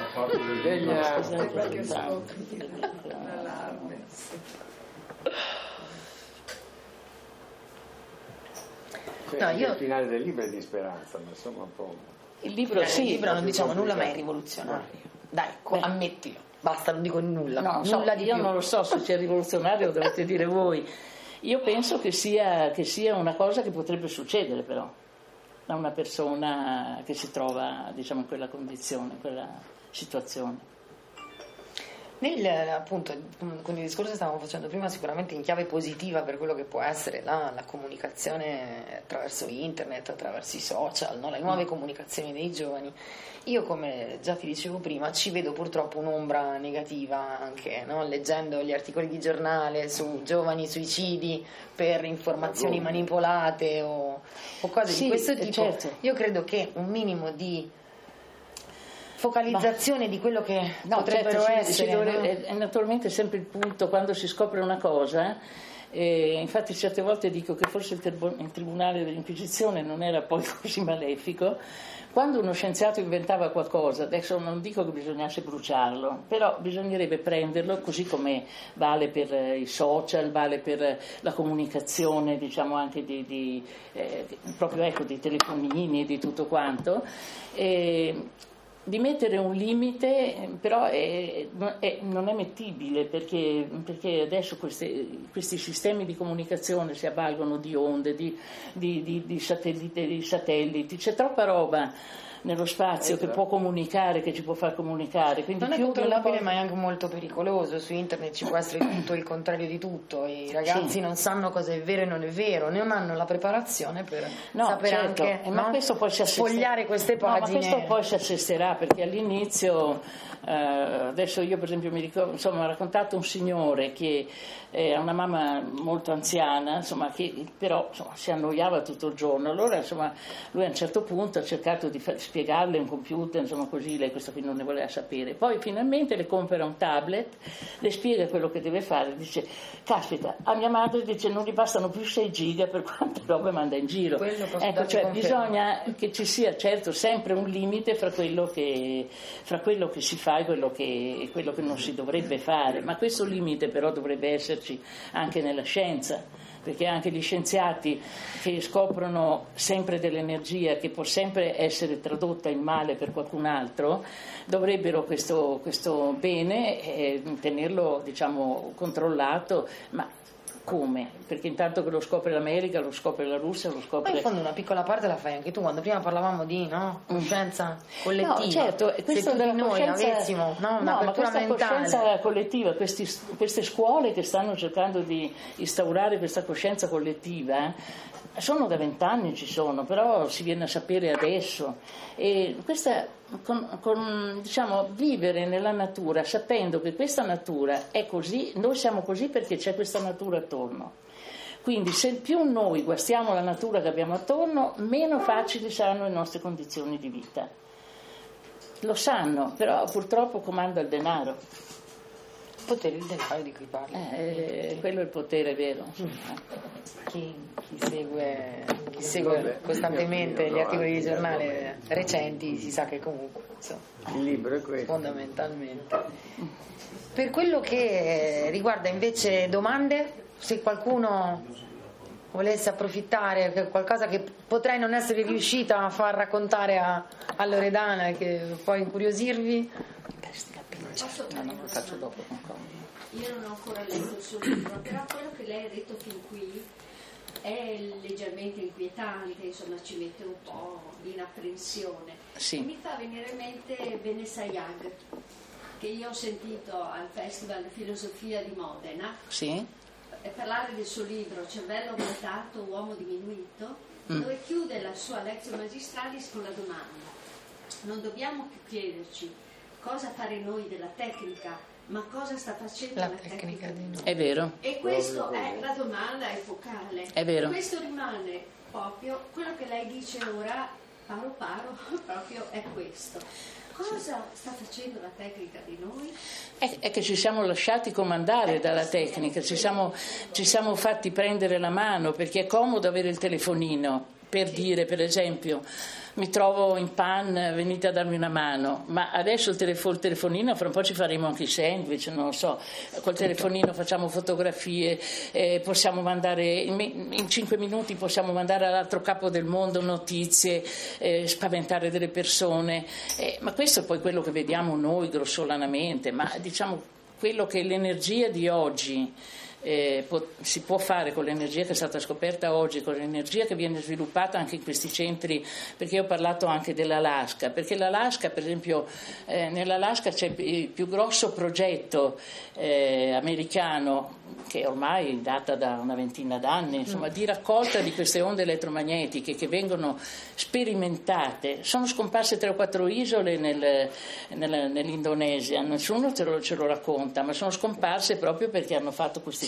No, il finale del libro è di speranza, ma insomma un po'. Il libro sì. Il libro non diciamo nulla, ma è rivoluzionario. Dai, ammettilo. Basta, non dico nulla. No, nulla di io più. non lo so se sia rivoluzionario, lo dovete dire voi. Io penso che sia una cosa che potrebbe succedere però a una persona che si trova, diciamo, in quella condizione, in quella situazione. Appunto, con il discorso che stavamo facendo prima, sicuramente in chiave positiva per quello che può essere la comunicazione attraverso internet, attraverso i social, no? Le nuove comunicazioni dei giovani. Io, come già ti dicevo prima, ci vedo purtroppo un'ombra negativa anche, no? Leggendo gli articoli di giornale su giovani suicidi per informazioni manipolate o cose di questo tipo. Certo. Io credo che un minimo di focalizzazione di quello che potrebbero essere. È naturalmente sempre il punto quando si scopre una cosa. Infatti certe volte dico che forse il tribunale dell'Inquisizione non era poi così malefico. Quando uno scienziato inventava qualcosa, adesso non dico che bisognasse bruciarlo, però bisognerebbe prenderlo così come vale per i social, vale per la comunicazione, diciamo anche proprio di telefonini e di tutto quanto, di mettere un limite, però non è mettibile perché adesso questi sistemi di comunicazione si avvalgono di onde, di satelliti, c'è troppa roba nello spazio che può comunicare, che ci può far comunicare. Quindi non è controllabile, ma è anche molto pericoloso. Su internet ci può essere tutto il contrario di tutto. I ragazzi non sanno cosa è vero e non è vero, non hanno la preparazione per sapere anche questo poi sfogliare queste pagine. Ma questo poi si assesserà, perché all'inizio adesso io per esempio mi ricordo, insomma, ha raccontato un signore che ha una mamma molto anziana, insomma, che però si annoiava tutto il giorno. Allora lui a un certo punto ha cercato di spiegarle un computer, insomma, così lei questo qui non ne voleva sapere. Poi finalmente le compra un tablet, le spiega quello che deve fare, dice: caspita, a mia madre dice non gli bastano più 6 giga per quante robe manda in giro. Ecco, cioè bisogna che ci sia certo sempre un limite fra quello che si fa e quello che non si dovrebbe fare, ma questo limite però dovrebbe esserci anche nella scienza, perché anche gli scienziati che scoprono sempre dell'energia che può sempre essere tradotta in male per qualcun altro dovrebbero questo bene tenerlo, diciamo, controllato. Ma come? Perché intanto che lo scopre l'America, lo scopre la Russia, lo scopre... Ma in fondo una piccola parte la fai anche tu, quando prima parlavamo di coscienza collettiva. No, certo, questo se tutti noi avessimo un'apertura mentale. Coscienza collettiva, queste scuole che stanno cercando di instaurare questa coscienza collettiva, sono da 20 anni ci sono, però si viene a sapere adesso. E questa diciamo, vivere nella natura sapendo che questa natura è così, noi siamo così perché c'è questa natura attorno. Quindi se più noi guastiamo la natura che abbiamo attorno, meno facili saranno le nostre condizioni di vita. Lo sanno, però purtroppo comanda il denaro. Il potere del denaro di cui parli. Quello è il potere vero. Chi segue costantemente gli articoli di giornale recenti si sa che comunque il libro è questo. Fondamentalmente. Per quello che riguarda invece domande, se qualcuno volesse approfittare, qualcosa che potrei non essere riuscita a far raccontare a Loredana e che può incuriosirvi. Non lo faccio dopo. Io non ho ancora letto il suo libro, però quello che lei ha detto fin qui è leggermente inquietante, insomma ci mette un po' in apprensione. Sì. Mi fa venire in mente Bene Sayag, che io ho sentito al Festival di Filosofia di Modena, parlare del suo libro Cervello aumentato, uomo diminuito, dove chiude la sua Lectio Magistralis con la domanda: non dobbiamo più chiederci cosa fare noi della tecnica, ma cosa sta facendo la tecnica di noi. È vero. E questa è la domanda epocale. È vero. Questo rimane proprio quello che lei dice ora, paro proprio è questo. Cosa sta facendo la tecnica di noi? È che ci siamo lasciati comandare dalla tecnica, ci siamo fatti prendere la mano, perché è comodo avere il telefonino per dire, per esempio, mi trovo in panne, venite a darmi una mano, ma adesso il telefonino, fra un po' ci faremo anche i sandwich, non lo so, col telefonino facciamo fotografie, possiamo mandare in 5 minuti possiamo mandare all'altro capo del mondo notizie, spaventare delle persone, ma questo è poi quello che vediamo noi grossolanamente, ma diciamo quello che è l'energia di oggi. Si può fare con l'energia che è stata scoperta oggi, con l'energia che viene sviluppata anche in questi centri, perché io ho parlato anche dell'Alaska, perché l'Alaska, per esempio, nell'Alaska c'è il più grosso progetto americano, che ormai data da una ventina d'anni, insomma, di raccolta di queste onde elettromagnetiche che vengono sperimentate. Sono scomparse 3 o 4 isole nell'Indonesia, nessuno ce lo racconta, ma sono scomparse proprio perché hanno fatto questi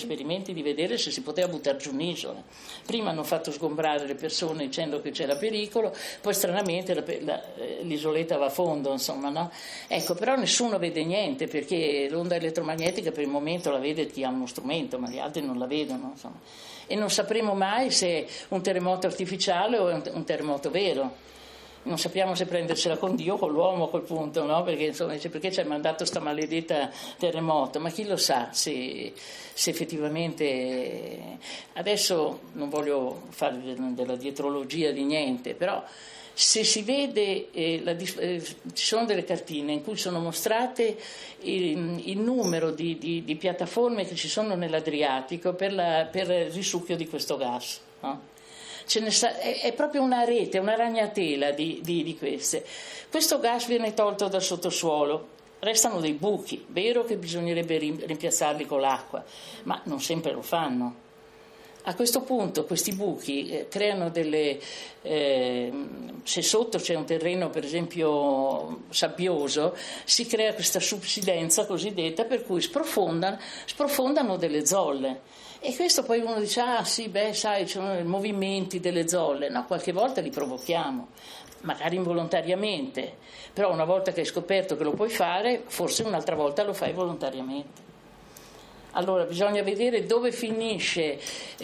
esperimenti di vedere se si poteva buttare giù un'isola. Prima hanno fatto sgombrare le persone dicendo che c'era pericolo, poi stranamente l'isoletta va a fondo, insomma, no? Ecco, però nessuno vede niente, perché l'onda elettromagnetica per il momento la vede chi ha uno strumento, ma gli altri non la vedono, insomma. E non sapremo mai se è un terremoto artificiale o è un terremoto vero. Non sappiamo se prendersela con Dio o con l'uomo a quel punto, no? Perché insomma dice, perché ci hai mandato sta maledetta terremoto? Ma chi lo sa se effettivamente, adesso non voglio fare della dietrologia di niente, però se si vede, ci sono delle cartine in cui sono mostrate il numero di piattaforme che ci sono nell'Adriatico per il risucchio di questo gas, no? È proprio una rete, una ragnatela di queste. Questo gas viene tolto dal sottosuolo, restano dei buchi, vero che bisognerebbe rimpiazzarli con l'acqua, ma non sempre lo fanno. A questo punto questi buchi creano delle, se sotto c'è un terreno per esempio sabbioso, si crea questa subsidenza cosiddetta per cui sprofondano delle zolle. E questo poi uno dice, sai, ci sono i movimenti delle zolle. No, qualche volta li provochiamo, magari involontariamente, però una volta che hai scoperto che lo puoi fare, forse un'altra volta lo fai volontariamente. Allora bisogna vedere dove finisce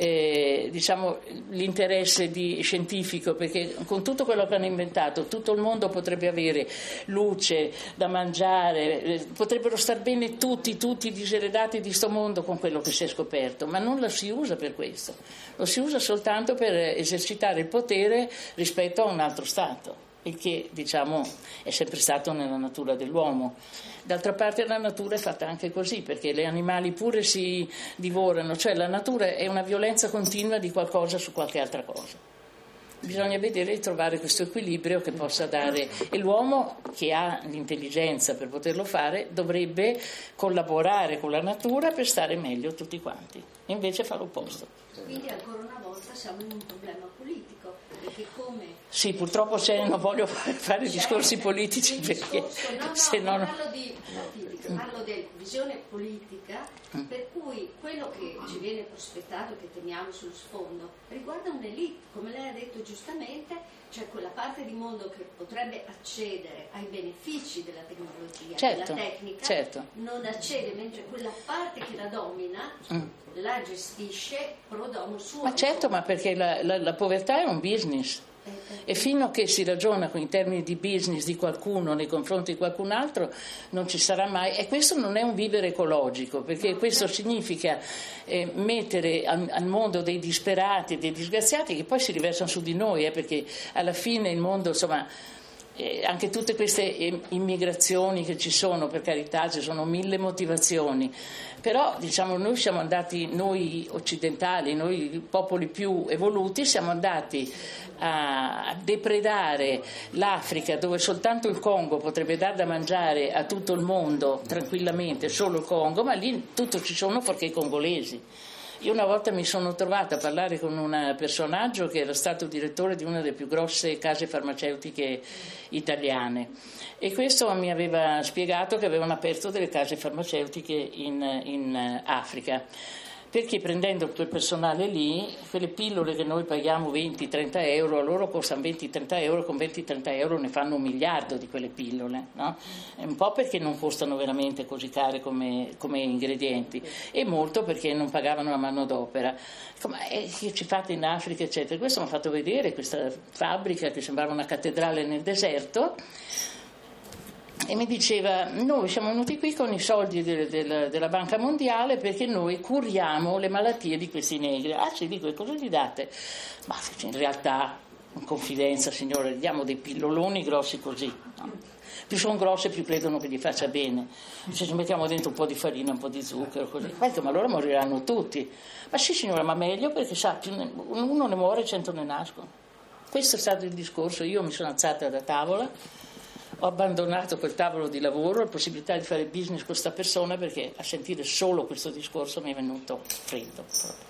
l'interesse scientifico, perché con tutto quello che hanno inventato tutto il mondo potrebbe avere luce da mangiare, potrebbero star bene tutti diseredati di sto mondo con quello che si è scoperto, ma non lo si usa per questo, lo si usa soltanto per esercitare il potere rispetto a un altro Stato, il che è sempre stato nella natura dell'uomo. D'altra parte la natura è fatta anche così, perché gli animali pure si divorano, cioè la natura è una violenza continua di qualcosa su qualche altra cosa. Bisogna vedere di trovare questo equilibrio che possa dare, e l'uomo che ha l'intelligenza per poterlo fare dovrebbe collaborare con la natura per stare meglio tutti quanti, e invece fa l'opposto. Quindi ancora una volta siamo in un problema politico, perché come... Sì, purtroppo non voglio fare discorsi politici, perché se no... Parlo di visione politica, per cui quello che ci viene prospettato, che teniamo sullo sfondo, riguarda un'elite, come lei ha detto giustamente, cioè quella parte di mondo che potrebbe accedere ai benefici della tecnologia, della tecnica, non accede, mentre quella parte che la domina la gestisce pro domo suo. Ma certo, ma perché la povertà è un business. E fino a che si ragiona in termini di business di qualcuno nei confronti di qualcun altro non ci sarà mai, e questo non è un vivere ecologico, perché questo significa mettere al mondo dei disperati, dei disgraziati che poi si riversano su di noi, perché alla fine il mondo, insomma, anche tutte queste immigrazioni che ci sono, per carità, ci sono 1000 motivazioni, però noi siamo andati, noi occidentali, noi popoli più evoluti, siamo andati a depredare l'Africa, dove soltanto il Congo potrebbe dar da mangiare a tutto il mondo tranquillamente, solo il Congo, ma lì tutto ci sono fuorché i congolesi. Io una volta mi sono trovata a parlare con un personaggio che era stato direttore di una delle più grosse case farmaceutiche italiane, e questo mi aveva spiegato che avevano aperto delle case farmaceutiche in Africa, perché prendendo quel personale lì, quelle pillole che noi paghiamo 20-30 euro, a loro costano 20-30 euro, con 20-30 euro ne fanno 1 miliardo di quelle pillole, no? Un po' perché non costano veramente così care come ingredienti, e molto perché non pagavano la manodopera. Che ci fate in Africa, eccetera. Questo mi ha fatto vedere questa fabbrica che sembrava una cattedrale nel deserto, e mi diceva: noi siamo venuti qui con i soldi della Banca Mondiale perché noi curiamo le malattie di questi negri. Ci dico, e cosa gli date? Ma in realtà, in confidenza, signore, diamo dei pilloloni grossi così, no? Più sono grosse più credono che gli faccia bene. Se ci mettiamo dentro un po' di farina, un po' di zucchero, così, ma allora moriranno tutti. Ma sì, signora, ma meglio, perché sa, uno ne muore, 100 ne nascono. Questo è stato il discorso. Io mi sono alzata da tavola, ho abbandonato quel tavolo di lavoro, la possibilità di fare business con questa persona, perché a sentire solo questo discorso mi è venuto freddo.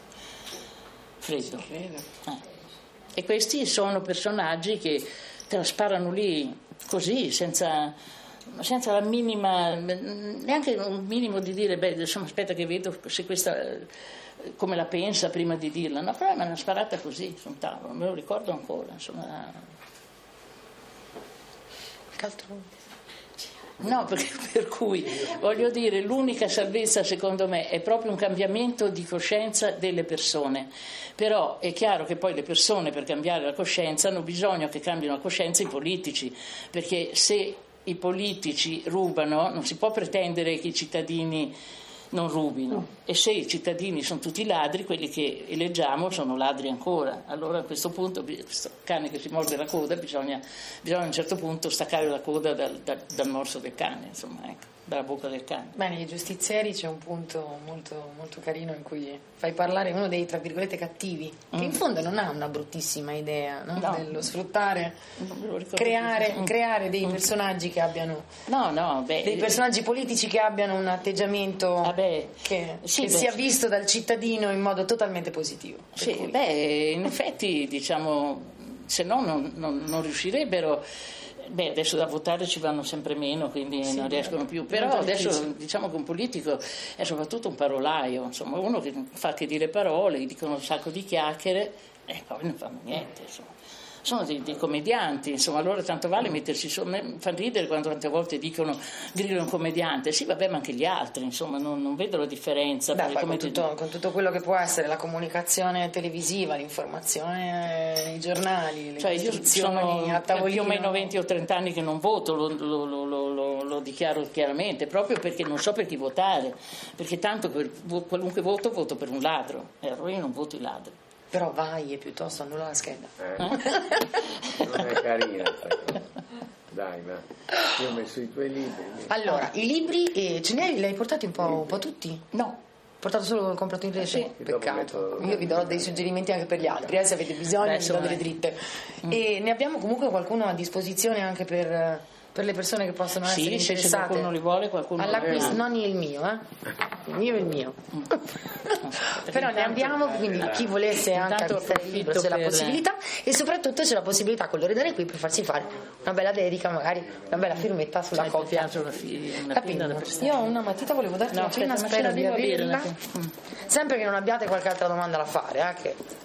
E questi sono personaggi che te la sparano lì così, senza senza la minima, neanche un minimo di dire, insomma, aspetta che vedo se questa come la pensa prima di dirla, no, però me l'hanno sparata così su un tavolo, me lo ricordo ancora, insomma. No, per cui voglio dire, l'unica salvezza secondo me è proprio un cambiamento di coscienza delle persone, però è chiaro che poi le persone, per cambiare la coscienza, hanno bisogno che cambino la coscienza i politici, perché se i politici rubano non si può pretendere che i cittadini non rubino, e se i cittadini sono tutti ladri, quelli che eleggiamo sono ladri ancora. Allora a questo punto, questo cane che si morde la coda, bisogna a un certo punto staccare la coda dal morso del cane, insomma, ecco, dalla bocca del cane. Bene, i giustizieri c'è un punto molto, molto carino in cui fai parlare uno dei, tra virgolette, cattivi, che in fondo non ha una bruttissima idea, no? No. Dello sfruttare, creare dei personaggi che abbiano dei personaggi politici che abbiano un atteggiamento che sia visto dal cittadino in modo totalmente positivo. Sì, in effetti, diciamo, se no non riuscirebbero. Adesso da votare ci vanno sempre meno, quindi non riescono più, però adesso diciamo che un politico è soprattutto un parolaio, insomma, uno che fa che dire parole, gli dicono un sacco di chiacchiere e poi non fanno niente, insomma. Sono dei commedianti, insomma, allora tanto vale mettersi su. Fa ridere quando tante volte dicono Grillo è un commediante, sì vabbè, ma anche gli altri, insomma, non vedo la differenza. Con tutto quello che può essere la comunicazione televisiva, l'informazione nei giornali, le istruzioni a tavolino. Io meno 20 o 30 anni che non voto, lo dichiaro chiaramente, proprio perché non so per chi votare, perché tanto per qualunque voto per un ladro, e allora io non voto i ladri. Però vai e piuttosto annulla la scheda. Non è carina questa cosa. Dai, ma io ho messo i tuoi libri. Allora, i libri ce ne hai portati un po' tutti? No. Portato solo il comprato in rete? Sì. Peccato. Io vi darò dei suggerimenti anche per gli altri, se avete bisogno, vi do delle dritte. E ne abbiamo comunque qualcuno a disposizione anche per le persone che possono essere interessate. Se qualcuno li vuole, qualcuno all'acquisto, non il mio, il mio è il mio. Però ne abbiamo, quindi chi volesse anche acquistare il libro c'è la possibilità, e soprattutto c'è la possibilità con l'Oredare qui per farsi fare una bella dedica, magari una bella firmetta sulla copia. Una penna. Io ho una matita, volevo darti una penna, spero di averla. Sempre che non abbiate qualche altra domanda da fare,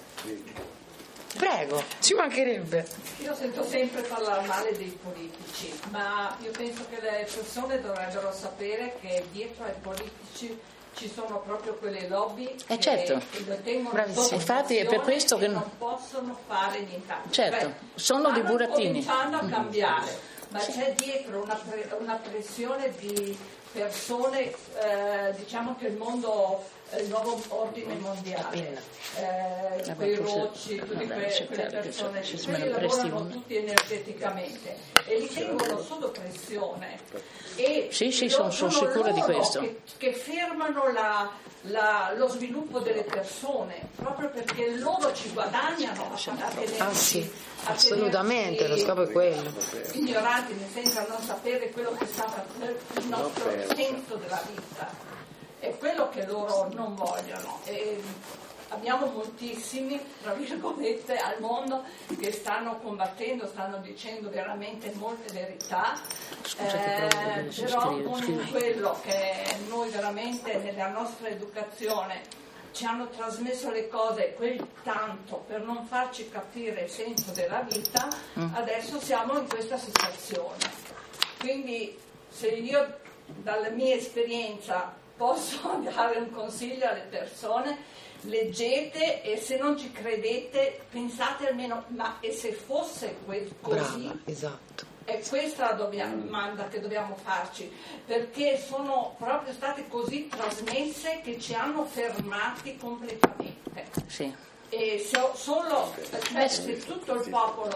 Prego, ci mancherebbe. Io sento sempre parlare male dei politici, ma io penso che le persone dovrebbero sapere che dietro ai politici ci sono proprio quelle lobby che lo tengono sotto. Infatti è per questo che non possono fare nient'altro. Certo, sono dei burattini. Stanno cominciando a cambiare, ma c'è dietro una pressione di persone, diciamo che il nuovo ordine mondiale, quei Rocci, tutte quelle persone che lavorano tutti energeticamente e li tengono sotto pressione, e sono sicura di questo, che fermano lo sviluppo delle persone proprio perché loro ci guadagnano assolutamente, lo scopo è quello, ignoranti nel senso a non sapere quello che sta facendo il nostro senso della vita. È quello che loro non vogliono, e abbiamo moltissimi, tra virgolette, al mondo che stanno combattendo, stanno dicendo veramente molte verità, però con quello che noi veramente nella nostra educazione ci hanno trasmesso le cose quel tanto per non farci capire il senso della vita, adesso siamo in questa situazione. Quindi se io dalla mia esperienza posso dare un consiglio alle persone, leggete, e se non ci credete pensate almeno, ma e se fosse così? Brava, esatto. È questa la domanda che dobbiamo farci, perché sono proprio state così trasmesse che ci hanno fermati completamente. Sì. E se tutto il popolo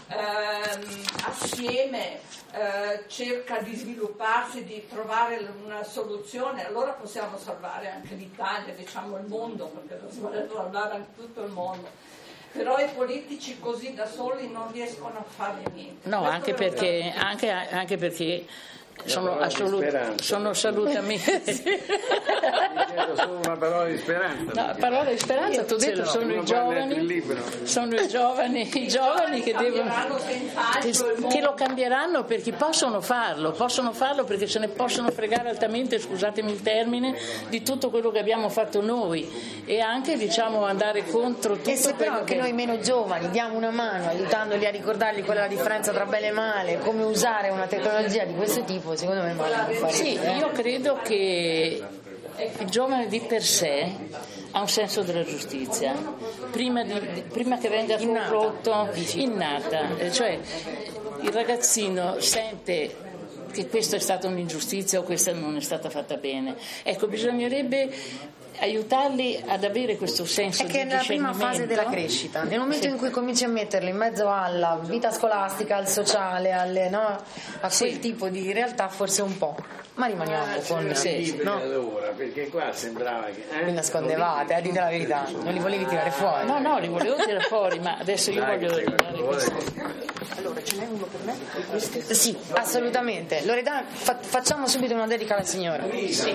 assieme cerca di svilupparsi, di trovare una soluzione, allora possiamo salvare anche l'Italia, diciamo il mondo, perché si vuole salvare anche tutto il mondo. Però i politici così da soli non riescono a fare niente. No, anche perché sono assolutamente solo una parola di speranza. No, parola di speranza, ti ho detto, sono i giovani che devono, che lo cambieranno, perché possono farlo perché se ne possono fregare altamente, scusatemi il termine, di tutto quello che abbiamo fatto noi, e anche andare contro tutto. E se però anche noi meno giovani diamo una mano aiutandoli a ricordargli qual è la differenza tra bene e male, come usare una tecnologia di questo tipo, secondo me male non fa. Sì, io credo che il giovane di per sé ha un senso della giustizia prima che venga corrotto, innata, cioè il ragazzino sente che questa è stata un'ingiustizia o questa non è stata fatta bene. Ecco, bisognerebbe aiutarli ad avere questo senso di discernimento. È che è nella prima fase della crescita, nel momento in cui cominci a metterlo in mezzo alla vita scolastica, al sociale, a quel tipo di realtà, forse un po', ma rimaniamo con allora, perché qua sembrava che vi nascondevate, dite la verità, non li volevi tirare fuori. No, li volevo tirare fuori, ma adesso io voglio tirare questo. Allora, ce n'è uno per me? Sì, assolutamente. Loredana, facciamo subito una dedica alla signora. Sì.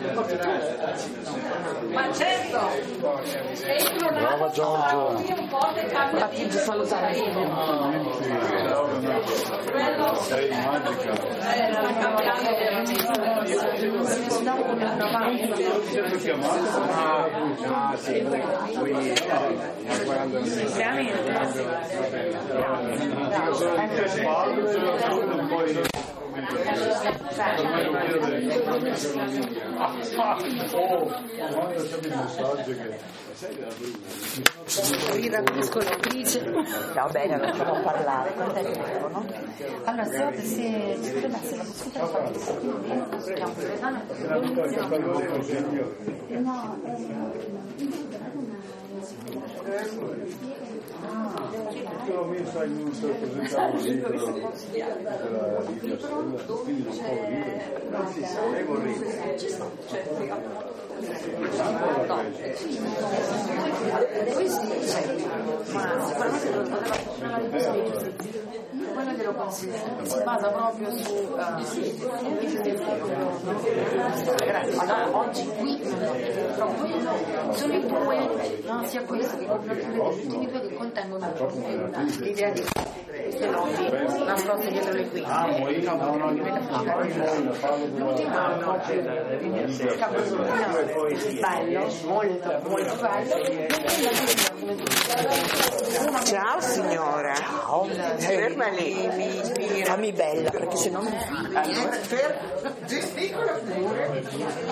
Ma certo, brava Giorgio. Fatti salutare. Sei magica. Riconosco l'autrice. Va bene, non ci può parlare. Quanto è il telefono? Allora, se ci potrebbe essere la possibilità di fare questo più bene, si chiama Loredana. L'ho messa in un presentare un libro della Lidia Stella, quindi non può quello glielo consiglio, si basa proprio su allora oggi qui sono i due, sia questo che gli ultimi due che contengono l'idea di queste notti nascoste dietro le quinte. L'ultimo è un po' più bello, molto molto bello. Ciao signora. Ciao. Ferma lì. Fammi bella, perché se no mi